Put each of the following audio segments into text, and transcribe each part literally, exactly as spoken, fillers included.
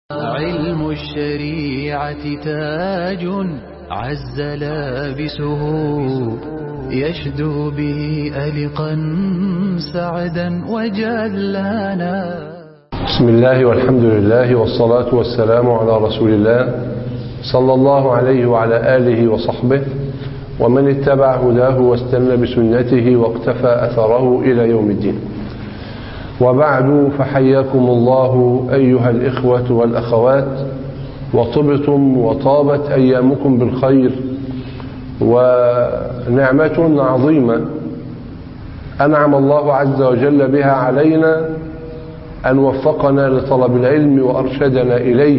علم الشريعة تاج عز لابسه يشدو به ألقا سعدا وجلانا. بسم الله والحمد لله والصلاة والسلام على رسول الله صلى الله عليه وعلى آله وصحبه ومن اتبع هداه واستنى بسنته واقتفى أثره إلى يوم الدين. وبعد، فحياكم الله أيها الإخوة والأخوات، وطبتم وطابت أيامكم بالخير، ونعمة عظيمة أنعم الله عز وجل بها علينا أن وفقنا لطلب العلم وأرشدنا إليه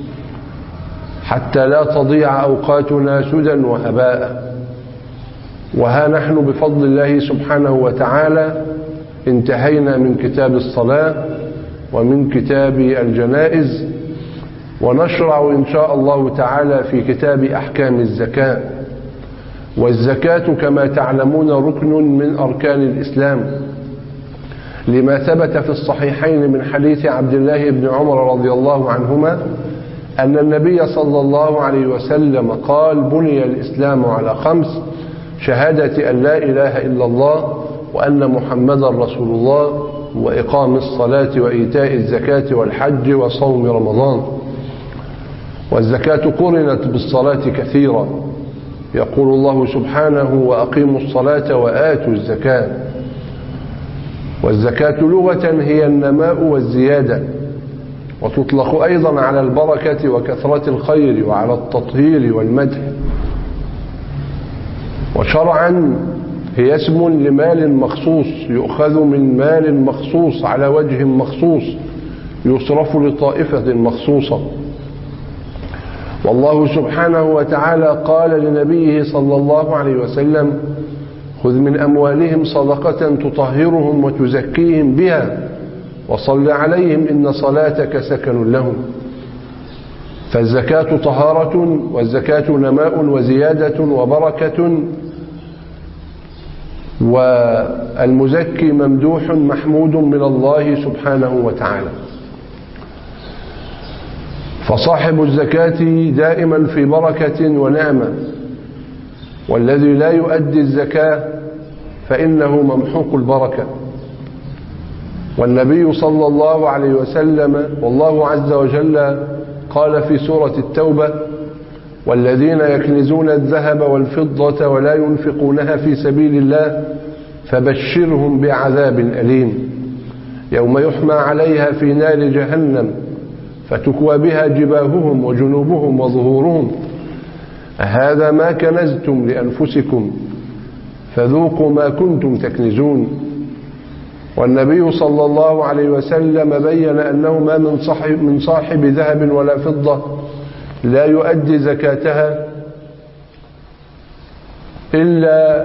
حتى لا تضيع أوقاتنا سدى وهباء. وها نحن بفضل الله سبحانه وتعالى انتهينا من كتاب الصلاة ومن كتاب الجنائز، ونشرع إن شاء الله تعالى في كتاب أحكام الزكاة. والزكاة كما تعلمون ركن من أركان الإسلام، لما ثبت في الصحيحين من حديث عبد الله بن عمر رضي الله عنهما أن النبي صلى الله عليه وسلم قال: بني الإسلام على خمس: شهادة أن لا إله إلا الله وأن محمدا رسول الله، وإقام الصلاة وإيتاء الزكاة والحج وصوم رمضان. والزكاة قرنت بالصلاة كثيرا، يقول الله سبحانه: وأقيموا الصلاة وآتوا الزكاة. والزكاة لغة هي النماء والزيادة، وتطلق أيضا على البركة وكثرة الخير وعلى التطهير والمدح. وشرعا هي اسم لمال مخصوص يؤخذ من مال مخصوص على وجه مخصوص يصرف لطائفة مخصوصة. والله سبحانه وتعالى قال لنبيه صلى الله عليه وسلم: خذ من أموالهم صدقة تطهرهم وتزكيهم بها وصل عليهم إن صلاتك سكن لهم. فالزكاة طهارة، والزكاة نماء وزيادة وبركة، والمزكي ممدوح محمود من الله سبحانه وتعالى. فصاحب الزكاة دائما في بركة ونعمة، والذي لا يؤدي الزكاة فإنه ممحوق البركة. والنبي صلى الله عليه وسلم والله عز وجل قال في سورة التوبة: والذين يكنزون الذهب والفضة ولا ينفقونها في سبيل الله فبشرهم بعذاب أليم يوم يحمى عليها في نار جهنم فتكوى بها جباههم وجنوبهم وظهورهم هذا ما كنزتم لأنفسكم فذوقوا ما كنتم تكنزون. والنبي صلى الله عليه وسلم بين أنه ما من صاحب, من صاحب ذهب ولا فضة لا يؤدي زكاتها إلا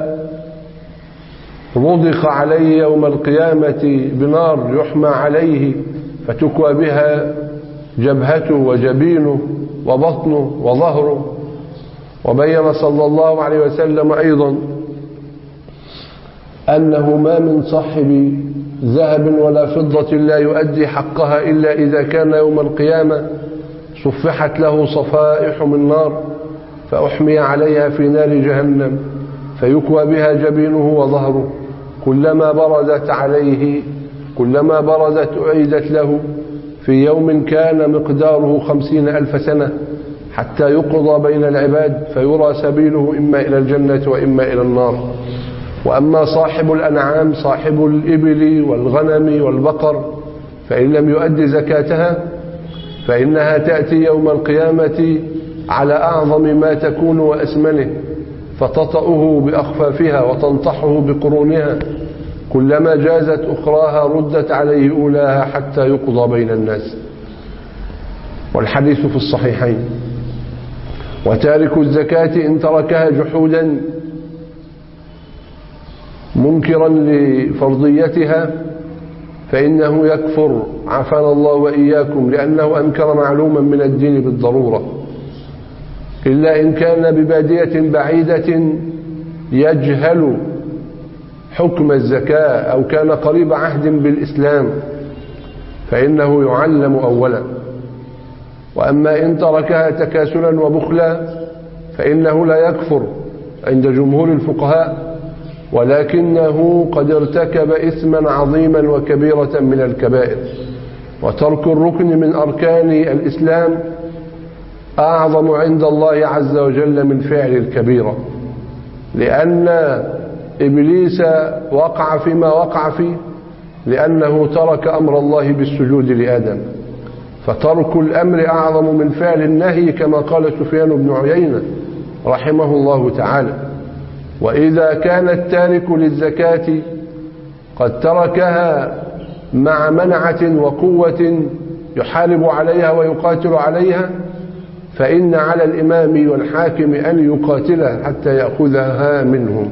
رضخ عليه يوم القيامة بنار يحمى عليه فتكوى بها جبهته وجبينه وبطنه وظهره. وبين صلى الله عليه وسلم أيضا أنه ما من صاحب ذهب ولا فضة لا يؤدي حقها إلا إذا كان يوم القيامة صفحت له صفائح من نار فأحمي عليها في نار جهنم فيكوى بها جبينه وظهره، كلما بردت عليه كلما بردت أعيدت له في يوم كان مقداره خمسين ألف سنة حتى يقضى بين العباد فيرى سبيله إما إلى الجنة وإما إلى النار. وأما صاحب الأنعام صاحب الإبل والغنم والبقر فإن لم يؤدي زكاتها فإنها تأتي يوم القيامة على أعظم ما تكون وأسمنه فتطأه بأخفافها وتنطحه بقرونها، كلما جازت أخراها ردت عليه أولاها حتى يقضى بين الناس. والحديث في الصحيحين. وتارك الزكاة إن تركها جحودا منكرا لفرضيتها فإنه يكفر، عافانا الله وإياكم، لأنه أنكر معلوما من الدين بالضرورة، إلا إن كان ببادية بعيدة يجهل حكم الزكاة أو كان قريب عهد بالإسلام فإنه يعلم أولا. وأما إن تركها تكاسلا وبخلا فإنه لا يكفر عند جمهور الفقهاء، ولكنه قد ارتكب إثما عظيما وكبيرة من الكبائر. وترك الركن من أركان الإسلام أعظم عند الله عز وجل من فعل الكبيرة، لأن إبليس وقع فيما وقع فيه لأنه ترك أمر الله بالسجود لآدم، فترك الأمر أعظم من فعل النهي كما قال سفيان بن عيينة رحمه الله تعالى. وإذا كان التارك للزكاة قد تركها مع منعة وقوة يحارب عليها ويقاتل عليها، فإن على الإمام والحاكم أن يقاتلها حتى يأخذها منهم.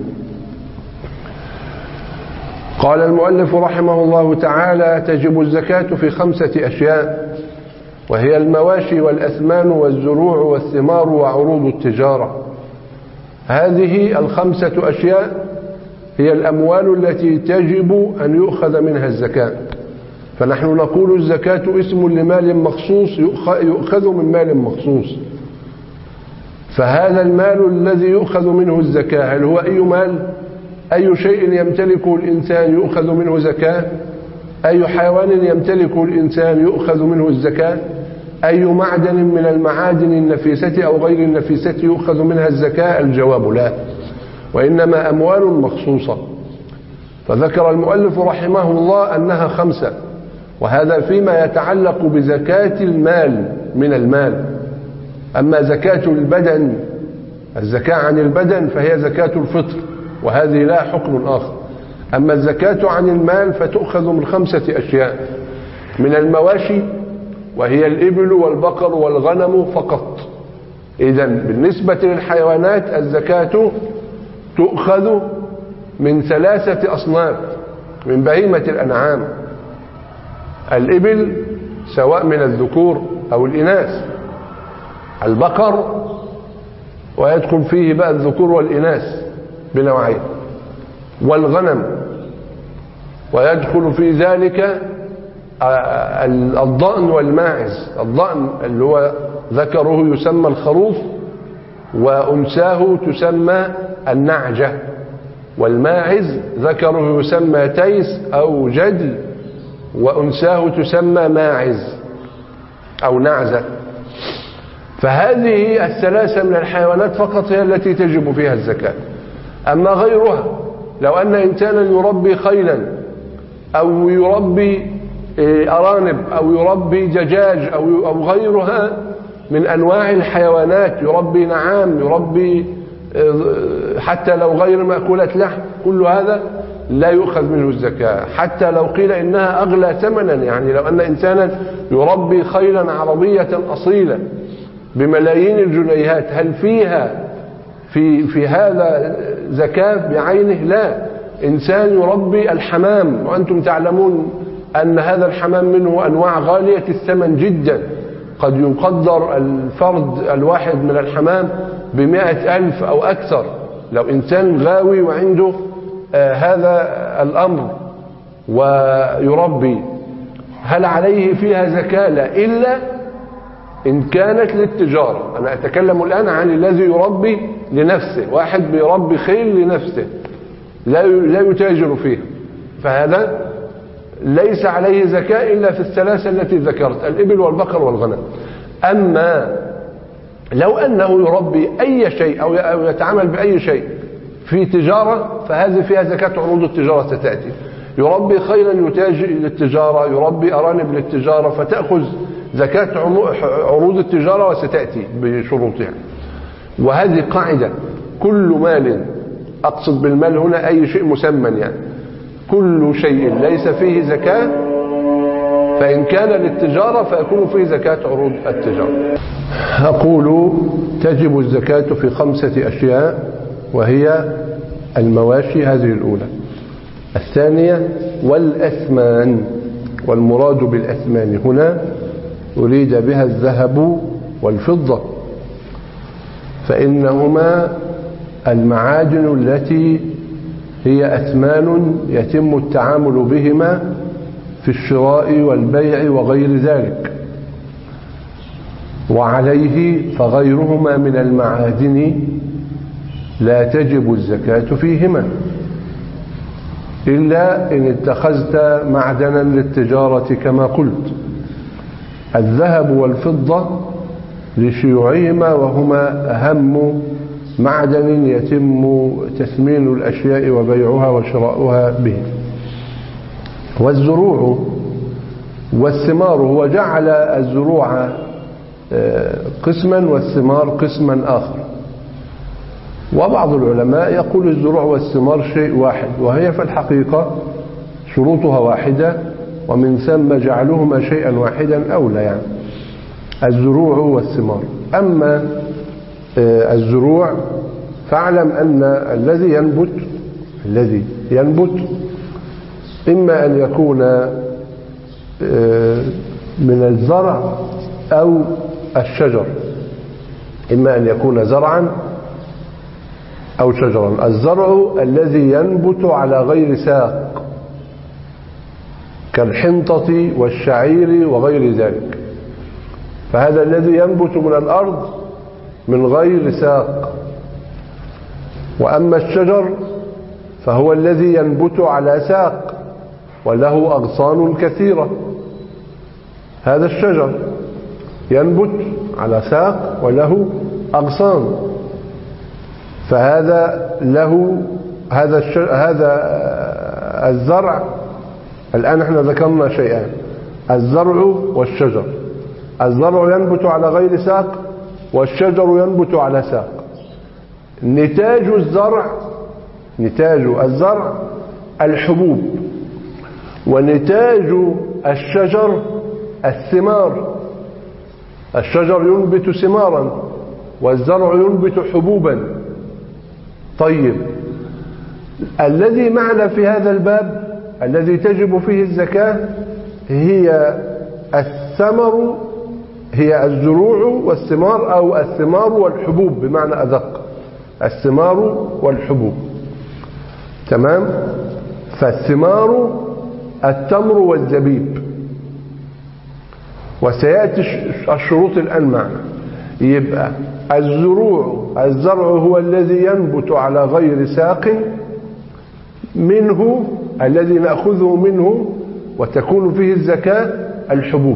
قال المؤلف رحمه الله تعالى: تجب الزكاة في خمسة أشياء، وهي المواشي والأثمان والزروع والثمار وعروض التجارة. هذه الخمسة أشياء هي الأموال التي تجب أن يؤخذ منها الزكاة. فنحن نقول الزكاة اسم لمال مخصوص يؤخذ من مال مخصوص. فهذا المال الذي يؤخذ منه الزكاة هل هو أي مال؟ أي شيء يمتلكه الإنسان يؤخذ منه زكاة؟ أي حيوان يمتلكه الإنسان يؤخذ منه الزكاة؟ أي معدن من المعادن النفيسة أو غير النفيسة يؤخذ منها الزكاة؟ الجواب لا، وإنما أموال مخصوصة. فذكر المؤلف رحمه الله أنها خمسة، وهذا فيما يتعلق بزكاة المال من المال. أما زكاة البدن، الزكاة عن البدن، فهي زكاة الفطر، وهذه لا حكم آخر. أما الزكاة عن المال فتؤخذ من خمسة أشياء: من المواشي وهي الإبل والبقر والغنم فقط. إذن بالنسبة للحيوانات الزكاة تؤخذ من ثلاثة أصناف من بهيمة الأنعام: الإبل سواء من الذكور أو الإناث، البقر ويدخل فيه بقى الذكور والإناث بنوعين، والغنم ويدخل في ذلك الضأن والماعز. الضأن اللي هو ذكره يسمى الخروف وأنثاه تسمى النعجة، والماعز ذكره يسمى تيس أو جدي وأنثاه تسمى ماعز أو نعزة. فهذه الثلاثة من الحيوانات فقط هي التي تجب فيها الزكاة. أما غيرها، لو أن إنسانا يربي خيلا أو يربي أرانب أو يربي دجاج أو غيرها من أنواع الحيوانات، يربي نعام، يربي حتى لو غير مأكولة لحم، كل هذا لا يؤخذ منه الزكاة، حتى لو قيل إنها أغلى ثمنا. يعني لو أن إنسانا يربي خيلا عربية أصيلة بملايين الجنيهات، هل فيها في في هذا زكاة بعينه؟ لا. إنسان يربي الحمام، وأنتم تعلمون أن هذا الحمام منه أنواع غالية الثمن جدا، قد يقدر الفرد الواحد من الحمام بمائة ألف أو أكثر. لو إنسان غاوي وعنده آه هذا الأمر ويربي، هل عليه فيها زكاة؟ لا، إلا إن كانت للتجارة. أنا أتكلم الآن عن الذي يربي لنفسه، واحد بيربي خيل لنفسه لا لا يتاجر فيه، فهذا ليس عليه زكاة إلا في الثلاثة التي ذكرت: الإبل والبقر والغنم. أما لو أنه يربي أي شيء أو يتعامل بأي شيء في تجارة، فهذه فيها زكاة عروض التجارة ستأتي. يربي خيلا يتاجر للتجارة، يربي أرانب للتجارة، فتأخذ زكاة عروض التجارة وستأتي بشروطها. وهذه قاعدة: كل مال، أقصد بالمال هنا أي شيء مسمى، يعني كل شيء ليس فيه زكاة فإن كان للتجارة فيكون فيه زكاة عروض التجارة. أقول تجب الزكاة في خمسة أشياء، وهي المواشي، هذه الأولى. الثانية والأثمان، والمراد بالأثمان هنا أريد بها الذهب والفضة، فإنهما المعادن التي هي أثمان يتم التعامل بهما في الشراء والبيع وغير ذلك. وعليه فغيرهما من المعادن لا تجب الزكاة فيهما إلا إن اتخذت معدنا للتجارة كما قلت. الذهب والفضة لشيوعهما وهما أهم معدن يتم تثمين الأشياء وبيعها وشراؤها به. والزروع والثمار، هو جعل الزروع قسما والثمار قسما آخر. وبعض العلماء يقول الزروع والثمار شيء واحد، وهي في الحقيقة شروطها واحدة، ومن ثم جعلهما شيئا واحدا أولى، يعني الزروع والثمار. أما الزروع فاعلم أن الذي ينبت الذي ينبت إما أن يكون من الزرع أو الشجر، إما أن يكون زرعا أو شجرا. الزرع الذي ينبت على غير ساق كالحنطة والشعير وغير ذلك، فهذا الذي ينبت من الأرض من غير ساق. وأما الشجر فهو الذي ينبت على ساق وله أغصان كثيرة. هذا الشجر ينبت على ساق وله أغصان، فهذا له هذا هذا الزرع. الآن احنا ذكرنا شيئان، الزرع والشجر. الزرع ينبت على غير ساق والشجر ينبت على ساق. نتاج الزرع نتاج الزرع الحبوب، ونتاج الشجر الثمار. الشجر ينبت ثمارا والزرع ينبت حبوبا. طيب، الذي معنا في هذا الباب الذي تجب فيه الزكاة هي الثمر، هي الزروع والثمار، أو الثمار والحبوب بمعنى أدق، الثمار والحبوب. تمام؟ فالثمار التمر والزبيب، وسيأتي الشروط الآن معنا. يبقى الزروع الزرع هو الذي ينبت على غير ساق، منه الذي نأخذه منه وتكون فيه الزكاة الحبوب.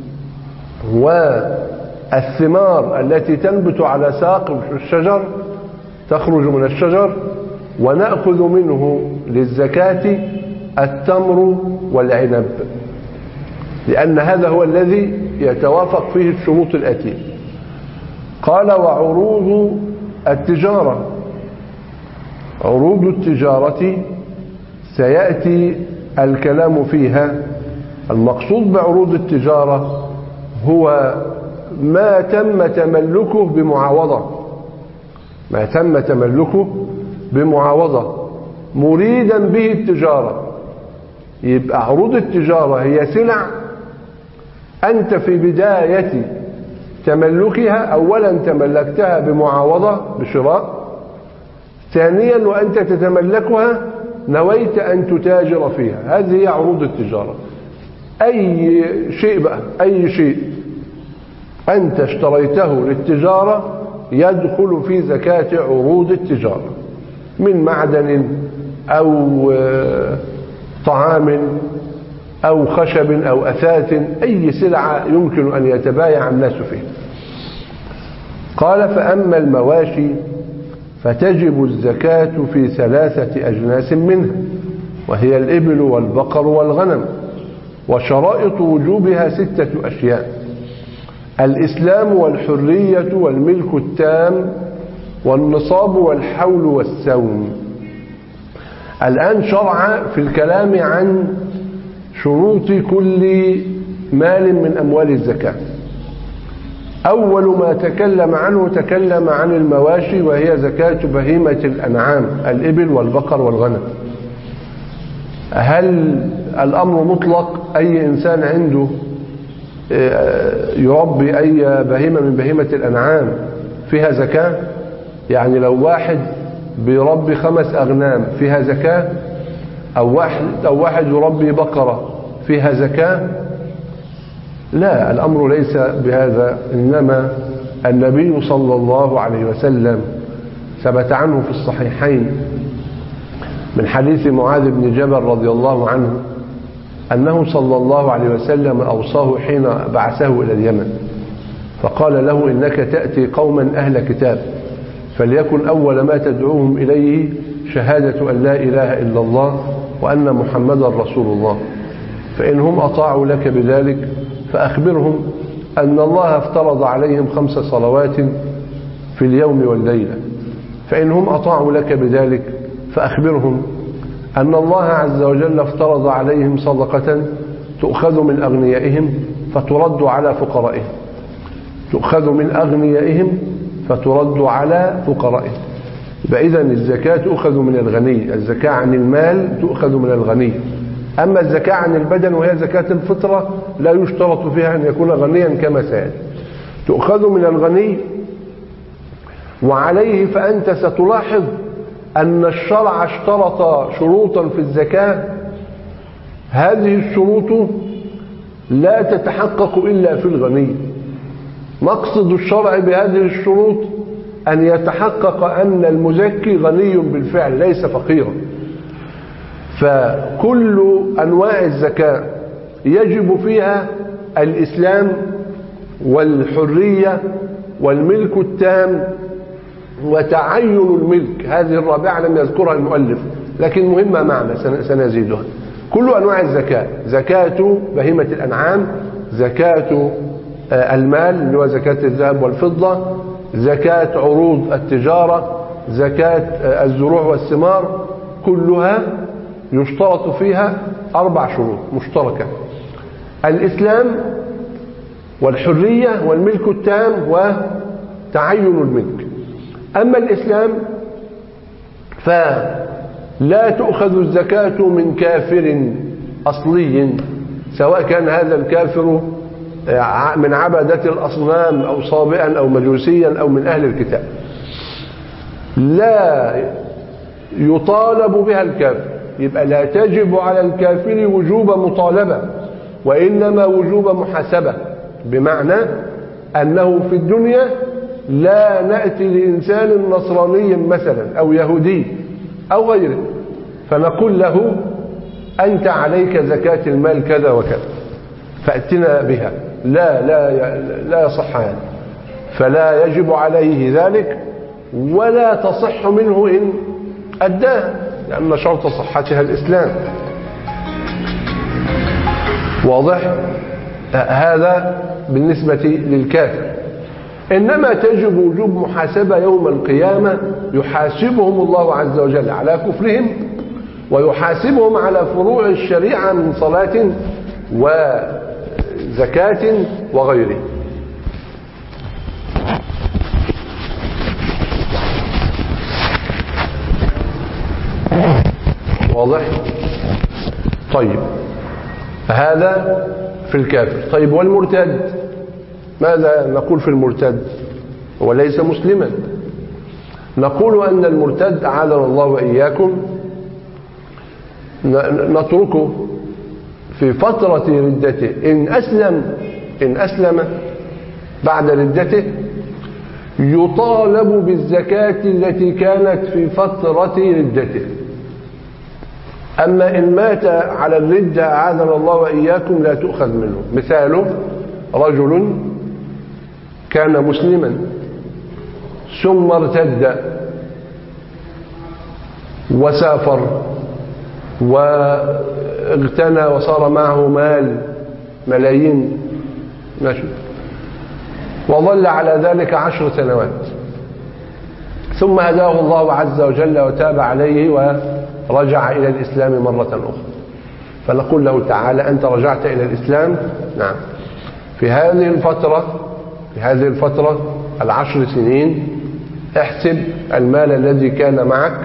والثمار التي تنبت على ساق الشجر تخرج من الشجر ونأخذ منه للزكاة التمر والعنب، لأن هذا هو الذي يتوافق فيه الشروط الآتية. قال: وعروض التجارة. عروض التجارة سيأتي الكلام فيها. المقصود بعروض التجارة هو ما تم تملكه بمعاوضة، ما تم تملكه بمعاوضة مريدا به التجارة. يبقى عروض التجارة هي سلع أنت في بداية تملكها أولا تملكتها بمعاوضة بشراء، ثانيا وأنت تتملكها نويت أن تتاجر فيها. هذه هي عروض التجارة. أي شيء بقى، أي شيء أنت اشتريته للتجارة يدخل في زكاة عروض التجارة، من معدن أو طعام أو خشب أو أثاث، أي سلعة يمكن أن يتبايع الناس فيها. قال: فأما المواشي فتجب الزكاة في ثلاثة أجناس منها، وهي الإبل والبقر والغنم. وشرائط وجوبها ستة أشياء: الإسلام والحرية والملك التام والنصاب والحول والسوم. الآن شرع في الكلام عن شروط كل مال من أموال الزكاة. أول ما تكلم عنه تكلم عن المواشي، وهي زكاة بهيمة الأنعام، الإبل والبقر والغنم. هل الأمر مطلق؟ أي إنسان عنده يربي أي بهيمة من بهيمة الأنعام فيها زكاة؟ يعني لو واحد بيربي خمس أغنام فيها زكاة، أو واحد, أو واحد يربي بقرة فيها زكاة؟ لا، الأمر ليس بهذا، إنما النبي صلى الله عليه وسلم ثبت عنه في الصحيحين من حديث معاذ بن جبل رضي الله عنه أنه صلى الله عليه وسلم أوصاه حين بعثه إلى اليمن فقال له: إنك تأتي قوما أهل كتاب، فليكن أول ما تدعوهم إليه شهادة أن لا إله إلا الله وأن محمدا رسول الله، فإنهم أطاعوا لك بذلك فأخبرهم أن الله افترض عليهم خمس صلوات في اليوم والليلة، فإنهم أطاعوا لك بذلك فأخبرهم أن الله عز وجل افترض عليهم صدقة تؤخذ من أغنيائهم فترد على فقرائهم، تؤخذ من أغنيائهم فترد على فقرائهم. فإذن الزكاة تؤخذ من الغني، الزكاة عن المال تؤخذ من الغني. أما الزكاة عن البدن وهي زكاة الفطرة لا يشترط فيها أن يكون غنيا كما سيأتي، تؤخذ من الغني. وعليه فأنت ستلاحظ أن الشرع اشترط شروطا في الزكاة، هذه الشروط لا تتحقق إلا في الغني. مقصد الشرع بهذه الشروط أن يتحقق أن المزكي غني بالفعل ليس فقيرا. فكل أنواع الزكاة يجب فيها الإسلام والحرية والملك التام وتعين الملك، هذه الرابعة لم يذكرها المؤلف لكن مهمة معنا سنزيدها. كل أنواع الزكاة: زكاة بهيمة الأنعام، زكاة المال اللي هو زكاة الذهب والفضة، زكاة عروض التجارة، زكاة الزروع والثمار، كلها يشترط فيها أربع شروط مشتركة: الإسلام والحرية والملك التام وتعين الملك. أما الإسلام فلا تؤخذ الزكاة من كافر أصلي، سواء كان هذا الكافر من عبدة الأصنام أو صابئا أو مجوسيا أو من أهل الكتاب، لا يطالب بها الكافر. يبقى لا تجب على الكافر وجوب مطالبة، وإنما وجوب محاسبة، بمعنى أنه في الدنيا لا نأتي لإنسان نصراني مثلا أو يهودي أو غيره فنقول له: أنت عليك زكاة المال كذا وكذا فأتنا بها، لا لا لا يصح هذا، فلا يجب عليه ذلك ولا تصح منه إن أداها، لأن شرط صحتها الإسلام. واضح؟ هذا بالنسبة للكافر. إنما تجب وجوب محاسبة يوم القيامة، يحاسبهم الله عز وجل على كفرهم ويحاسبهم على فروع الشريعة من صلاة وزكاة وغيره. واضح؟ طيب، هذا في الكافر. طيب، والمرتد ماذا نقول في المرتد؟ هو ليس مسلما. نقول أن المرتد أعاذنا الله وإياكم نتركه في فترة ردته، إن أسلم إن أسلم بعد ردته يطالب بالزكاة التي كانت في فترة ردته. أما إن مات على الردة أعاذنا الله وإياكم لا تؤخذ منه. مثاله: رجل كان مسلما ثم ارتد وسافر واغتنى وصار معه مال ملايين، ماشي، وظل على ذلك عشر سنوات، ثم هداه الله عز وجل وتاب عليه ورجع إلى الإسلام مرة أخرى، فنقول له: تعالى أنت رجعت إلى الإسلام، نعم، في هذه الفترة في هذه الفترة العشر سنين احسب المال الذي كان معك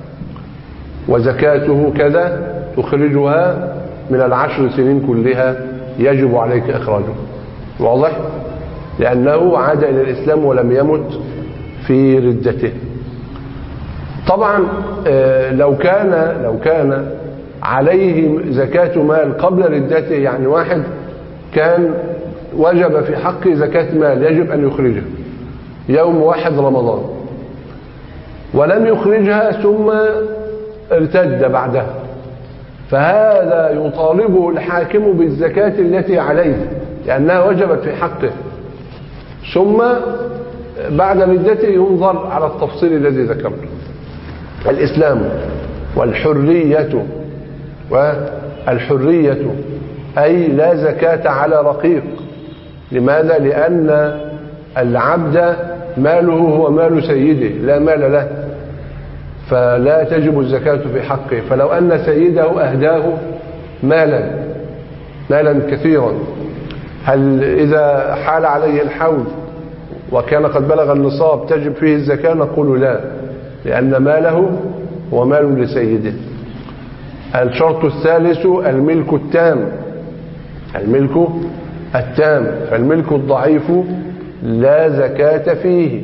وزكاته كذا تخرجها من العشر سنين كلها، يجب عليك إخراجه. واضح؟ لأنه عاد إلى الإسلام ولم يمت في ردته. طبعا لو كان لو كان عليه زكاة مال قبل ردته، يعني واحد كان وجب في حقه زكاة مال يجب أن يخرجها يوم واحد رمضان ولم يخرجها ثم ارتد بعدها، فهذا يطالبه الحاكم بالزكاة التي عليه لأنها وجبت في حقه، ثم بعد ردته ينظر على التفصيل الذي ذكرته. الإسلام والحرية والحرية أي لا زكاة على رقيق. لماذا؟ لأن العبد ماله هو مال سيده لا مال له، فلا تجب الزكاة في حقه. فلو أن سيده أهداه مالا مالا كثيرا، هل إذا حال عليه الحول وكان قد بلغ النصاب تجب فيه الزكاة؟ نقول لا، لأن ماله هو مال لسيده. الشرط الثالث الملك التام، الملك التام، فالملك الضعيف لا زكاة فيه.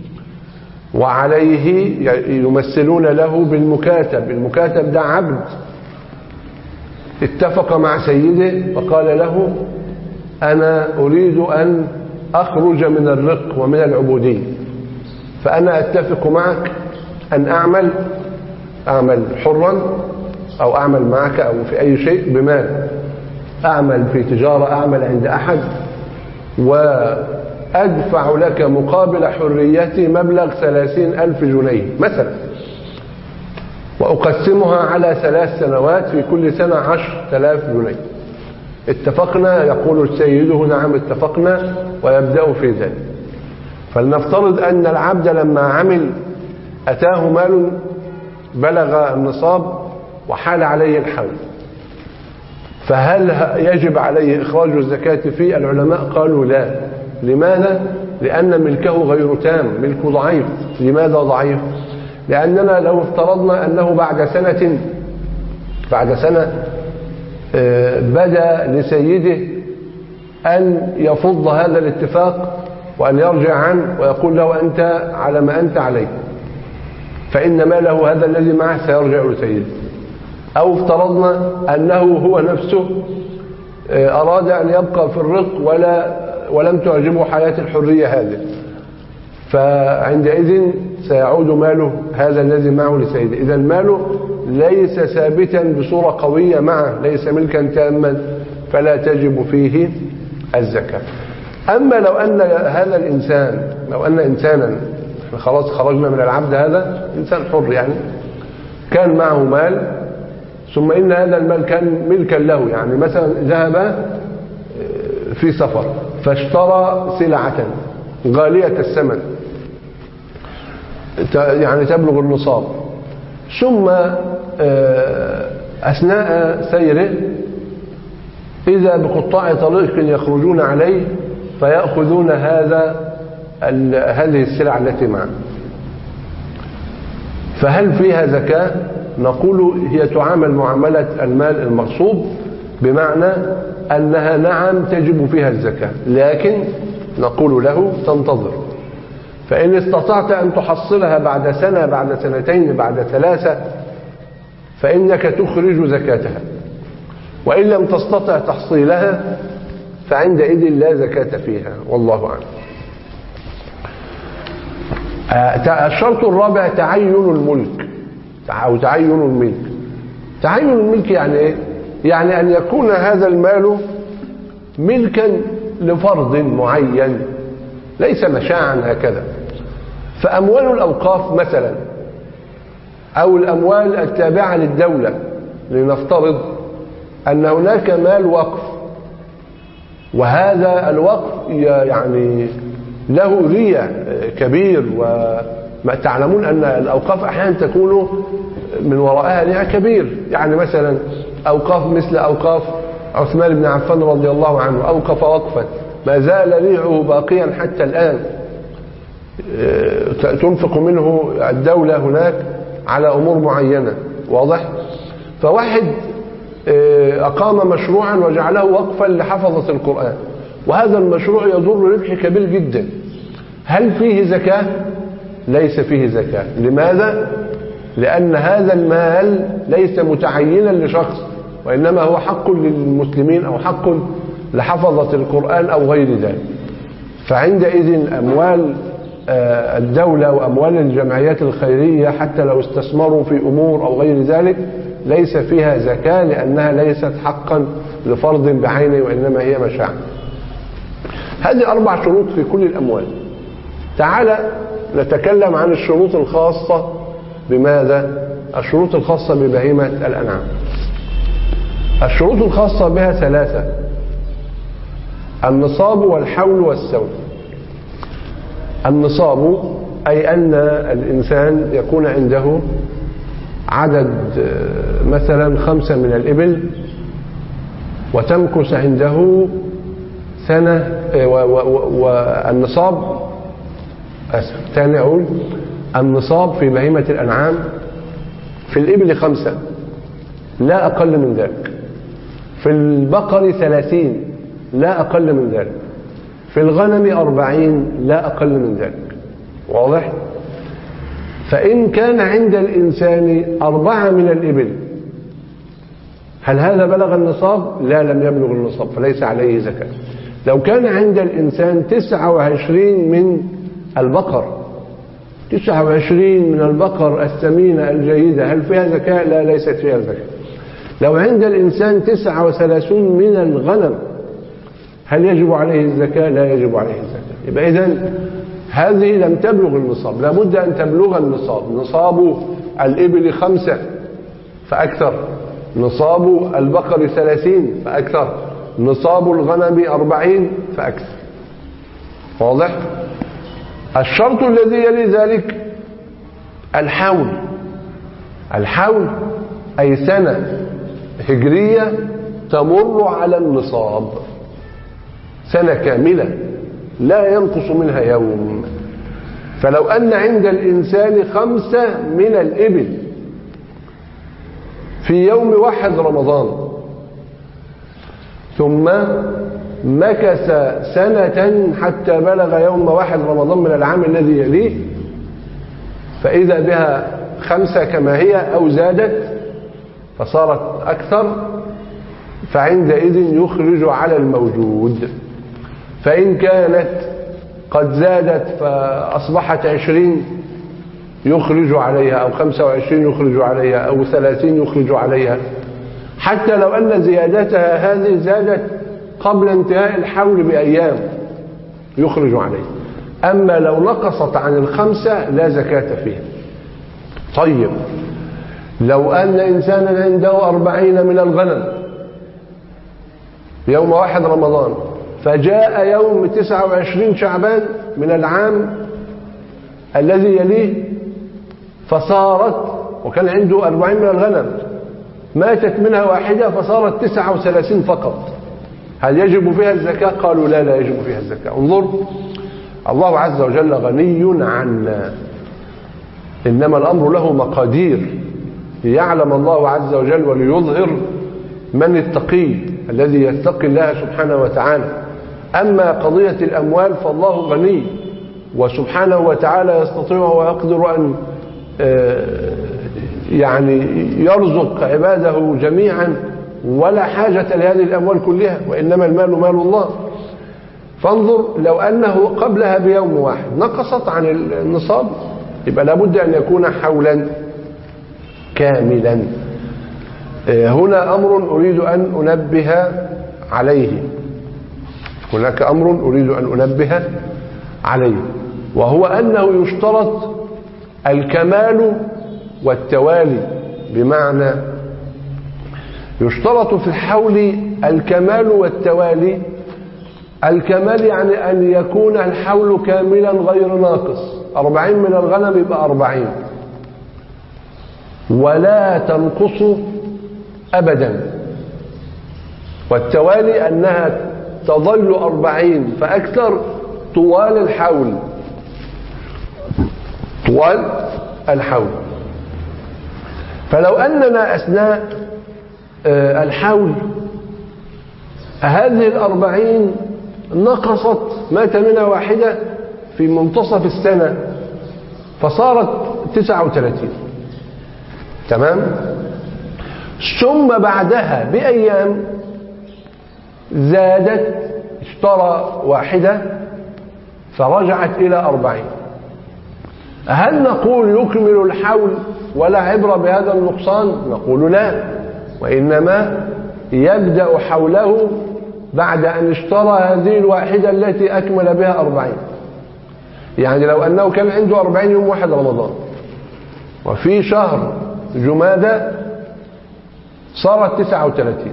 وعليه يمثلون له بالمكاتب. المكاتب ده عبد اتفق مع سيده وقال له أنا أريد أن أخرج من الرق ومن العبودية، فأنا أتفق معك أن أعمل أعمل حرا أو أعمل معك أو في أي شيء بمال، أعمل في تجارة، أعمل عند أحد، وأدفع لك مقابل حريتي مبلغ ثلاثين ألف جنيه مثلا، وأقسمها على ثلاث سنوات في كل سنة عشر آلاف جنيه. اتفقنا؟ يقول سيده نعم اتفقنا، ويبدأ في ذلك. فلنفترض أن العبد لما عمل أتاه مال بلغ النصاب وحال عليه الحول، فهل يجب عليه إخراج الزكاة فيه؟ العلماء قالوا لا. لماذا؟ لأن ملكه غير تام، ملكه ضعيف. لماذا ضعيف؟ لأننا لو افترضنا أنه بعد سنة بعد سنة بدا لسيده أن يفض هذا الاتفاق وأن يرجع عنه ويقول له أنت على ما أنت عليه، فإن ماله هذا الذي معه سيرجع لسيده. أو افترضنا أنه هو نفسه أراد أن يبقى في الرق ولا ولم تعجبه حياة الحرية هذه، فعندئذ سيعود ماله هذا الذي معه لسيده. إذا ماله ليس ثابتا بصورة قوية معه، ليس ملكا تاما، فلا تجب فيه الزكاة. أما لو أن هذا الإنسان لو أن إنسانا خلاص خرجنا من العبد، هذا إنسان حر يعني كان معه مال، ثم إن هذا المال كان ملكا له، يعني مثلا ذهب في سفر فاشترى سلعة غالية الثمن يعني تبلغ النصاب، ثم أثناء سيره إذا بقطاع طريق يخرجون عليه فيأخذون هذا هذه السلع التي معه، فهل فيها زكاة؟ نقول هي تعامل معاملة المال المغصوب، بمعنى أنها نعم تجب فيها الزكاة، لكن نقول له تنتظر، فإن استطعت أن تحصلها بعد سنة بعد سنتين بعد ثلاثة فإنك تخرج زكاتها، وإن لم تستطع تحصيلها فعندئذ لا زكاة فيها، والله أعلم. الشرط الرابع تعين الملك أو تعين الملك. تعين الملك يعني إيه؟ يعني أن يكون هذا المال ملكا لفرد معين، ليس مشاعا هكذا. فأموال الأوقاف مثلا أو الأموال التابعة للدولة، لنفترض أن هناك مال وقف، وهذا الوقف يعني له ريع كبير، وما تعلمون أن الأوقاف أحيانا تكون من وراءها ريع كبير، يعني مثلا أوقاف مثل أوقاف عثمان بن عفان رضي الله عنه أوقف وقفا ما زال ريعه باقيا حتى الآن، تنفق منه الدولة هناك على أمور معينة، واضح؟ فواحد أقام مشروعا وجعله وقفا لحفظة القرآن، وهذا المشروع يضر ربح كبير جدا، هل فيه زكاة؟ ليس فيه زكاة. لماذا؟ لأن هذا المال ليس متعينا لشخص، وإنما هو حق للمسلمين أو حق لحفظة القرآن أو غير ذلك. فعندئذ أموال الدولة وأموال الجمعيات الخيرية حتى لو استثمروا في أمور أو غير ذلك ليس فيها زكاة، لأنها ليست حقا لفرد بعينه وإنما هي مشاع. هذه أربع شروط في كل الأموال. تعالى نتكلم عن الشروط الخاصة بماذا؟ الشروط الخاصة ببهيمة الأنعام. الشروط الخاصة بها ثلاثة: النصاب والحول والسوم. النصاب أي أن الإنسان يكون عنده عدد مثلا خمسة من الإبل وتمكث عنده سنة، والنصاب أسف تاني أقول النصاب في بهيمة الأنعام في الإبل خمسة لا أقل من ذلك، في البقر ثلاثين لا أقل من ذلك، في الغنم أربعين لا أقل من ذلك. واضح؟ فإن كان عند الإنسان أربعة من الإبل هل هذا بلغ النصاب؟ لا، لم يبلغ النصاب فليس عليه زكاة. لو كان عند الإنسان تسعة وعشرين من البقر، تسعة وعشرين من البقر الثمينة الجيدة، هل فيها زكاة؟ لا، ليست فيها زكاة. لو عند الإنسان تسعة وثلاثون من الغنم هل يجب عليه الزكاة؟ لا يجب عليه الزكاة. يبقى إذن هذه لم تبلغ النصاب، لابد أن تبلغ النصاب. نصاب الإبل خمسة فأكثر، نصاب البقر ثلاثين فأكثر، نصاب الغنم أربعين فأكثر. واضح؟ الشرط الذي يلي ذلك الحول. الحول أي سنة هجرية تمر على النصاب، سنة كاملة لا ينقص منها يوم. فلو أن عند الإنسان خمسة من الإبل في يوم واحد رمضان ثم مكث سنة حتى بلغ يوم واحد رمضان من العام الذي يليه، فإذا بها خمسة كما هي أو زادت فصارت أكثر، فعندئذ يخرج على الموجود. فإن كانت قد زادت فأصبحت عشرين يخرج عليها، أو خمسة وعشرين يخرج عليها، أو ثلاثين يخرج عليها، حتى لو أن زيادتها هذه زادت قبل انتهاء الحول بأيام يخرج عليه. أما لو نقصت عن الخمسة لا زكاة فيها. طيب لو أن إنسانا عنده أربعين من الغنم يوم واحد رمضان، فجاء يوم تسعة وعشرين شعبان من العام الذي يليه فصارت، وكان عنده أربعين من الغنم، ماتت منها واحدة فصارت تسعة وثلاثين فقط، هل يجب فيها الزكاة؟ قالوا لا، لا يجب فيها الزكاة. انظر، الله عز وجل غني عنا، إنما الأمر له مقادير ليعلم الله عز وجل وليظهر من التقي الذي يتقي الله سبحانه وتعالى. أما قضية الأموال فالله غني وسبحانه وتعالى يستطيع ويقدر أن يعني يرزق عباده جميعا ولا حاجة لهذه الأموال كلها، وإنما المال مال الله. فانظر، لو أنه قبلها بيوم واحد نقصت عن النصاب يبقى لابد أن يكون حولا كاملا. هنا أمر أريد أن أنبه عليه، هناك أمر أريد أن أنبه عليه، وهو أنه يشترط الكمال والتوالي. بمعنى يشترط في الحول الكمال والتوالي. الكمال يعني أن يكون الحول كاملا غير ناقص، أربعين من الغنم يبقى أربعين ولا تنقص أبدا. والتوالي أنها تظل أربعين فأكثر طوال الحول، طوال الحول. فلو أننا أثناء الحول هذه الأربعين نقصت، مات منها واحدة في منتصف السنة فصارت تسعة وثلاثين، تمام؟ ثم بعدها بأيام زادت اشترى واحدة فرجعت إلى أربعين، هل نقول يكمل الحول ولا عبرة بهذا النقصان؟ نقول لا، وإنما يبدأ حوله بعد أن اشترى هذه الواحدة التي أكمل بها أربعين. يعني لو أنه كان عنده أربعين يوم واحد رمضان، وفي شهر جمادى صارت تسعة وثلاثين،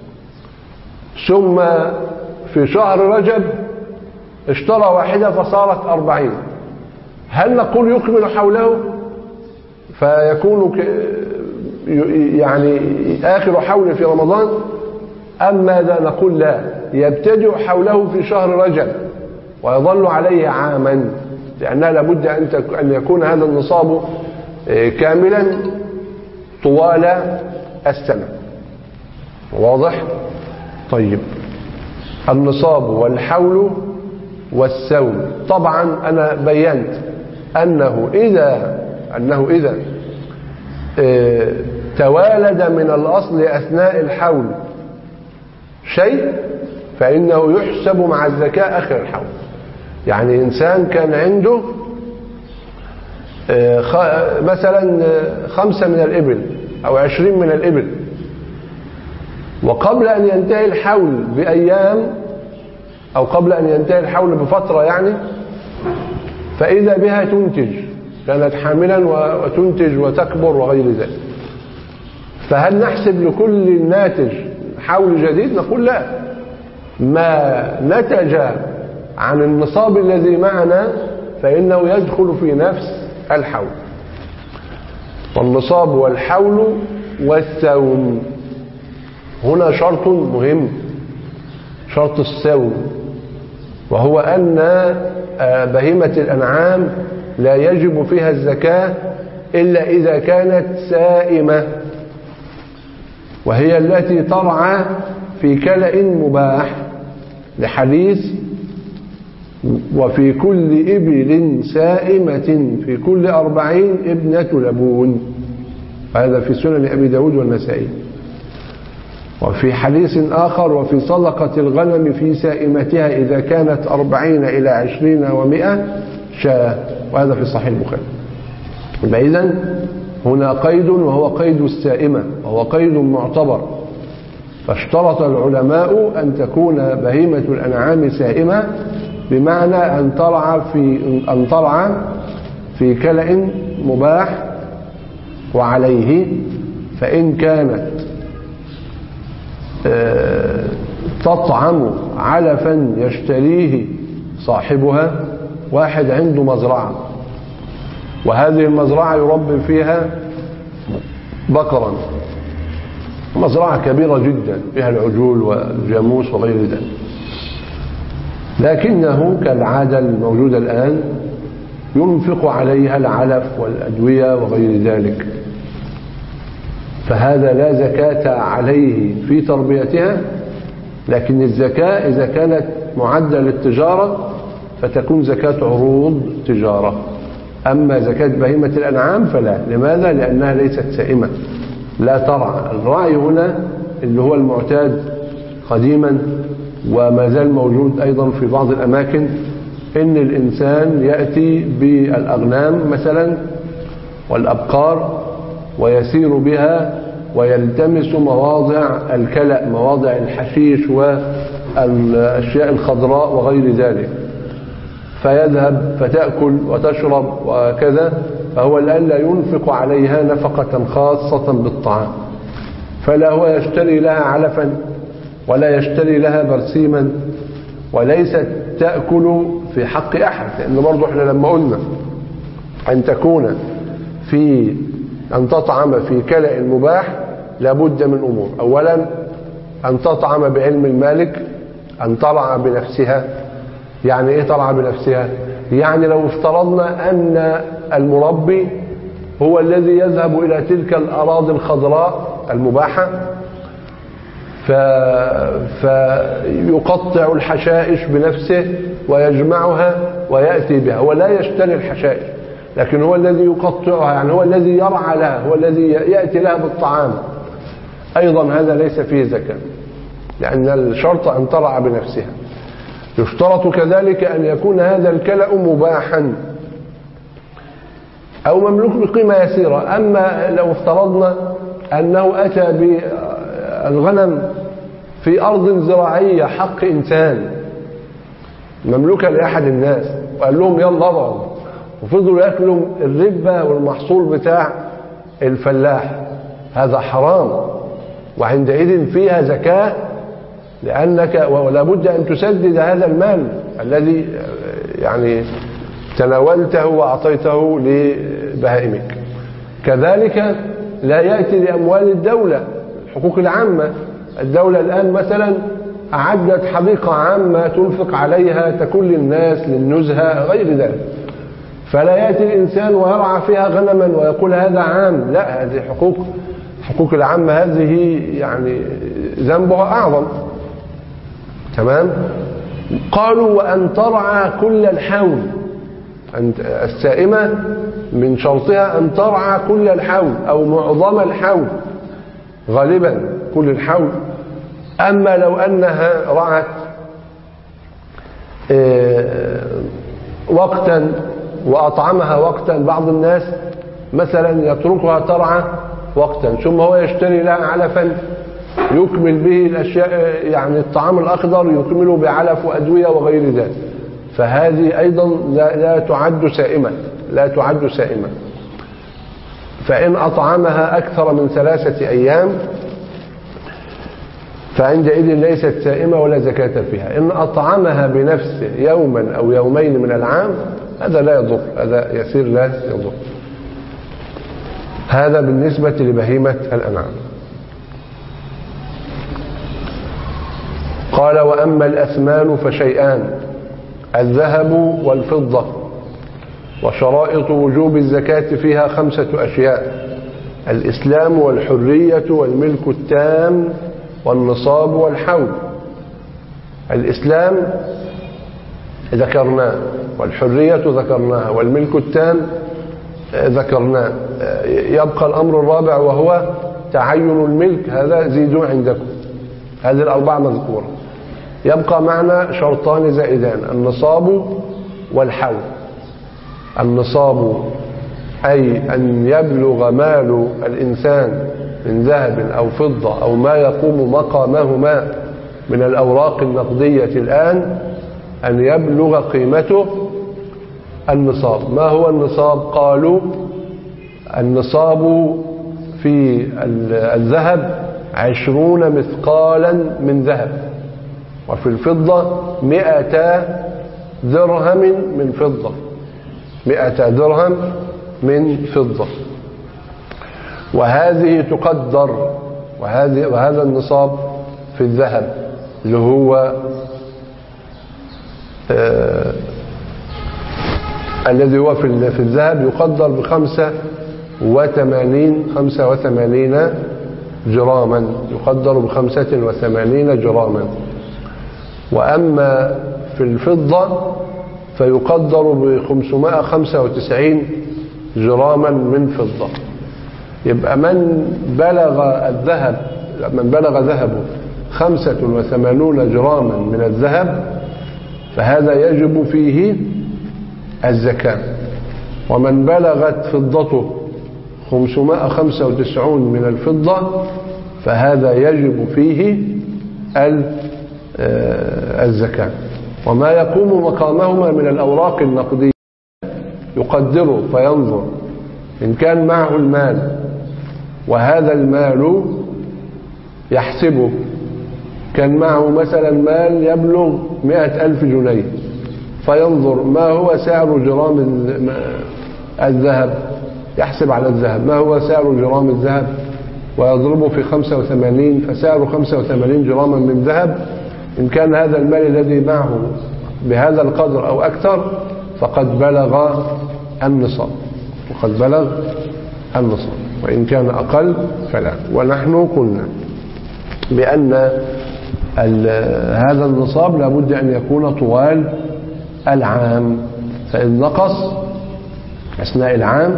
ثم في شهر رجب اشترى واحدة فصارت أربعين، هل نقول يكمل حوله فيكون يعني آخر حول في رمضان، أم ماذا؟ نقول لا، يبتدئ حوله في شهر رجب ويظل عليه عاما، لأنها لابد أن يكون هذا النصاب كاملا طوال السنة. واضح؟ طيب، النصاب والحول والسوم. طبعا أنا بينت أنه إذا أنه إذا اه توالد من الأصل أثناء الحول شيء فإنه يحسب مع الزكاة آخر الحول. يعني إنسان كان عنده اه مثلا خمسة من الإبل أو عشرين من الإبل، وقبل أن ينتهي الحول بأيام أو قبل أن ينتهي الحول بفترة يعني، فإذا بها تنتج، كانت حاملا وتنتج وتكبر وغير ذلك، فهل نحسب لكل ناتج حول جديد؟ نقول لا، ما نتج عن النصاب الذي معنا فإنه يدخل في نفس الحول. والنصاب والحول والسوم. هنا شرط مهم، شرط السوم، وهو أن بهيمة الأنعام لا يجب فيها الزكاة إلا إذا كانت سائمة، وهي التي ترعى في كلأ مباح، لحديث وفي كل إبل سائمة في كل أربعين ابنة لبون، هذا في سنن أبي داود والنسائي. وفي حديث آخر وفي صدقة الغنم في سائمتها إذا كانت أربعين إلى عشرين ومئة شاة، وهذا في صحيح البخاري. إذن هنا قيد، وهو قيد السائمة، وهو قيد معتبر، فاشترط العلماء أن تكون بهيمة الأنعام سائمة، بمعنى أن ترعى في أن ترعى في كلأ مباح وعليه، فإن كانت تطعم علفا يشتريه صاحبها، واحد عنده مزرعة وهذه المزرعة يربي فيها بقرا، مزرعة كبيرة جدا فيها العجول والجاموس وغير ذلك، لكنه كالعادة الموجودة الآن ينفق عليها العلف والأدوية وغير ذلك، فهذا لا زكاة عليه في تربيتها، لكن الزكاة إذا كانت معدة للتجارة فتكون زكاة عروض تجارة. أما زكاة بهيمة الأنعام فلا. لماذا؟ لأنها ليست سائمة، لا ترعى. الرعي هنا اللي هو المعتاد قديما وما زال موجود أيضا في بعض الأماكن، إن الإنسان يأتي بالأغنام مثلا والأبقار ويسير بها ويلتمس مواضع الكلأ، مواضع الحشيش والأشياء الخضراء وغير ذلك، فيذهب فتأكل وتشرب وكذا، فهو الآن لا ينفق عليها نفقة خاصة بالطعام، فلا هو يشتري لها علفا ولا يشتري لها برسيما، وليست تأكل في حق أحد، لأن برضو احنا لما قلنا أن تكون في أن تطعم في كلأ المباح لابد من أمور. أولا أن تطعم بعلم المالك، أن ترعى بنفسها. يعني إيه ترعى بنفسها؟ يعني لو افترضنا أن المربي هو الذي يذهب إلى تلك الأراضي الخضراء المباحة ف... فيقطع الحشائش بنفسه ويجمعها ويأتي بها، ولا يشتري الحشائش، لكن هو الذي يقطعها، يعني هو الذي يرعى لها، هو الذي يأتي لها بالطعام، أيضا هذا ليس فيه زكاة. لأن الشرط أن ترعى بنفسها. يشترط كذلك أن يكون هذا الكلأ مباحا أو مملوك بقيمة يسيرة. أما لو افترضنا أنه أتى بالغنم في أرض زراعية حق إنسان مملوكة لأحد الناس وقال لهم يلا اضعوا، وفضلوا يأكلوا الربة والمحصول بتاع الفلاح، هذا حرام، وعندئذ فيها زكاة، لأنك ولا بد أن تسدد هذا المال الذي يعني تناولته وأعطيته لبهائمك. كذلك لا يأتي لأموال الدولة، الحقوق العامة. الدولة الآن مثلا أعدت حديقة عامة تنفق عليها تكون للناس للنزهة غير ذلك، فلا يأتي الإنسان ويرعى فيها غنما ويقول هذا عام، لا، هذه حقوق حقوق العامة، هذه يعني ذنبها أعظم. تمام. قالوا وأن ترعى كل الحول، السائمة من شرطها أن ترعى كل الحول أو معظم الحول، غالبا كل الحول. أما لو أنها رعت وقتا وأطعمها وقتا، بعض الناس مثلا يتركها ترعى وقتا ثم هو يشتري لها علفا يكمل به الأشياء، يعني الطعام الأخضر يكمله بعلف وأدوية وغير ذلك، فهذه أيضا لا, لا تعد سائمة، لا تعد سائمة. فإن أطعمها أكثر من ثلاثة أيام فعندئذ ليست سائمة ولا زكاة فيها. إن أطعمها بنفسه يوما أو يومين من العام هذا لا يضر، هذا يسير لا يضر. هذا بالنسبة لبهيمة الأنعام. قال وأما الأثمان فشيئان، الذهب والفضة، وشرائط وجوب الزكاة فيها خمسة أشياء: الإسلام والحرية والملك التام والنصاب والحول. الإسلام ذكرناه، والحرية ذكرناها، والملك التام ذكرناه. يبقى الأمر الرابع وهو تعين الملك، هذا زيدوا عندكم، هذه الأربعة مذكورة. يبقى معنا شرطان زائدان: النصاب والحول. النصاب أي أن يبلغ مال الإنسان من ذهب أو فضة أو ما يقوم مقامهما من الأوراق النقدية الآن، أن يبلغ قيمته النصاب. ما هو النصاب؟ قالوا النصاب في الذهب عشرون مثقالا من ذهب، وفي الفضة مئة درهم من فضة، مئة درهم من فضة. وهذه تقدر، وهذه وهذا النصاب في الذهب اللي هو آه الذي هو في في الذهب يقدر بخمسة وثمانين خمسة وثمانين جراما، يقدر بخمسة وثمانين جراما. وأما في الفضة فيقدر بخمسمائة وخمسة وتسعين جراما من فضة. يبقى من بلغ الذهب من بلغ ذهبه خمسة وثمانون جراما من الذهب فهذا يجب فيه الزكاة. ومن بلغت فضته خمسمائة وخمسة وتسعين من الفضة فهذا يجب فيه الزكاة. وما يقوم مقامهما من الأوراق النقدية يقدره فينظر إن كان معه المال وهذا المال يحسبه، كان معه مثلا مال يبلغ مئة ألف جنيه، فينظر ما هو سعر جرام الذهب، يحسب على الذهب ما هو سعر جرام الذهب ويضربه في خمسة وثمانين، فسعره خمسة وثمانين جراما من ذهب. إن كان هذا المال الذي معه بهذا القدر أو أكثر فقد بلغ النصاب، وقد بلغ النصاب. وإن كان أقل فلا. ونحن قلنا بأن هذا النصاب لابد أن يكون طوال العام، فإن نقص أثناء العام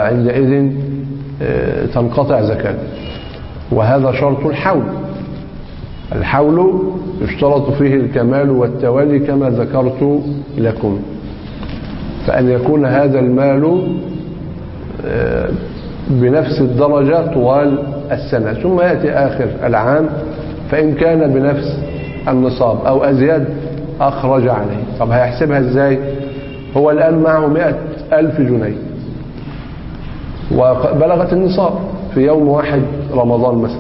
فعندئذ تنقطع زكاة. وهذا شرط الحول، الحول يشترط فيه الكمال والتوالي كما ذكرت لكم، فأن يكون هذا المال بنفس الدرجة طوال السنة، ثم يأتي آخر العام فإن كان بنفس النصاب أو أزيد أخرج عليه. طب هيحسبها إزاي؟ هو الآن معه مئة ألف جنيه وبلغت النصاب في يوم واحد رمضان مثلا،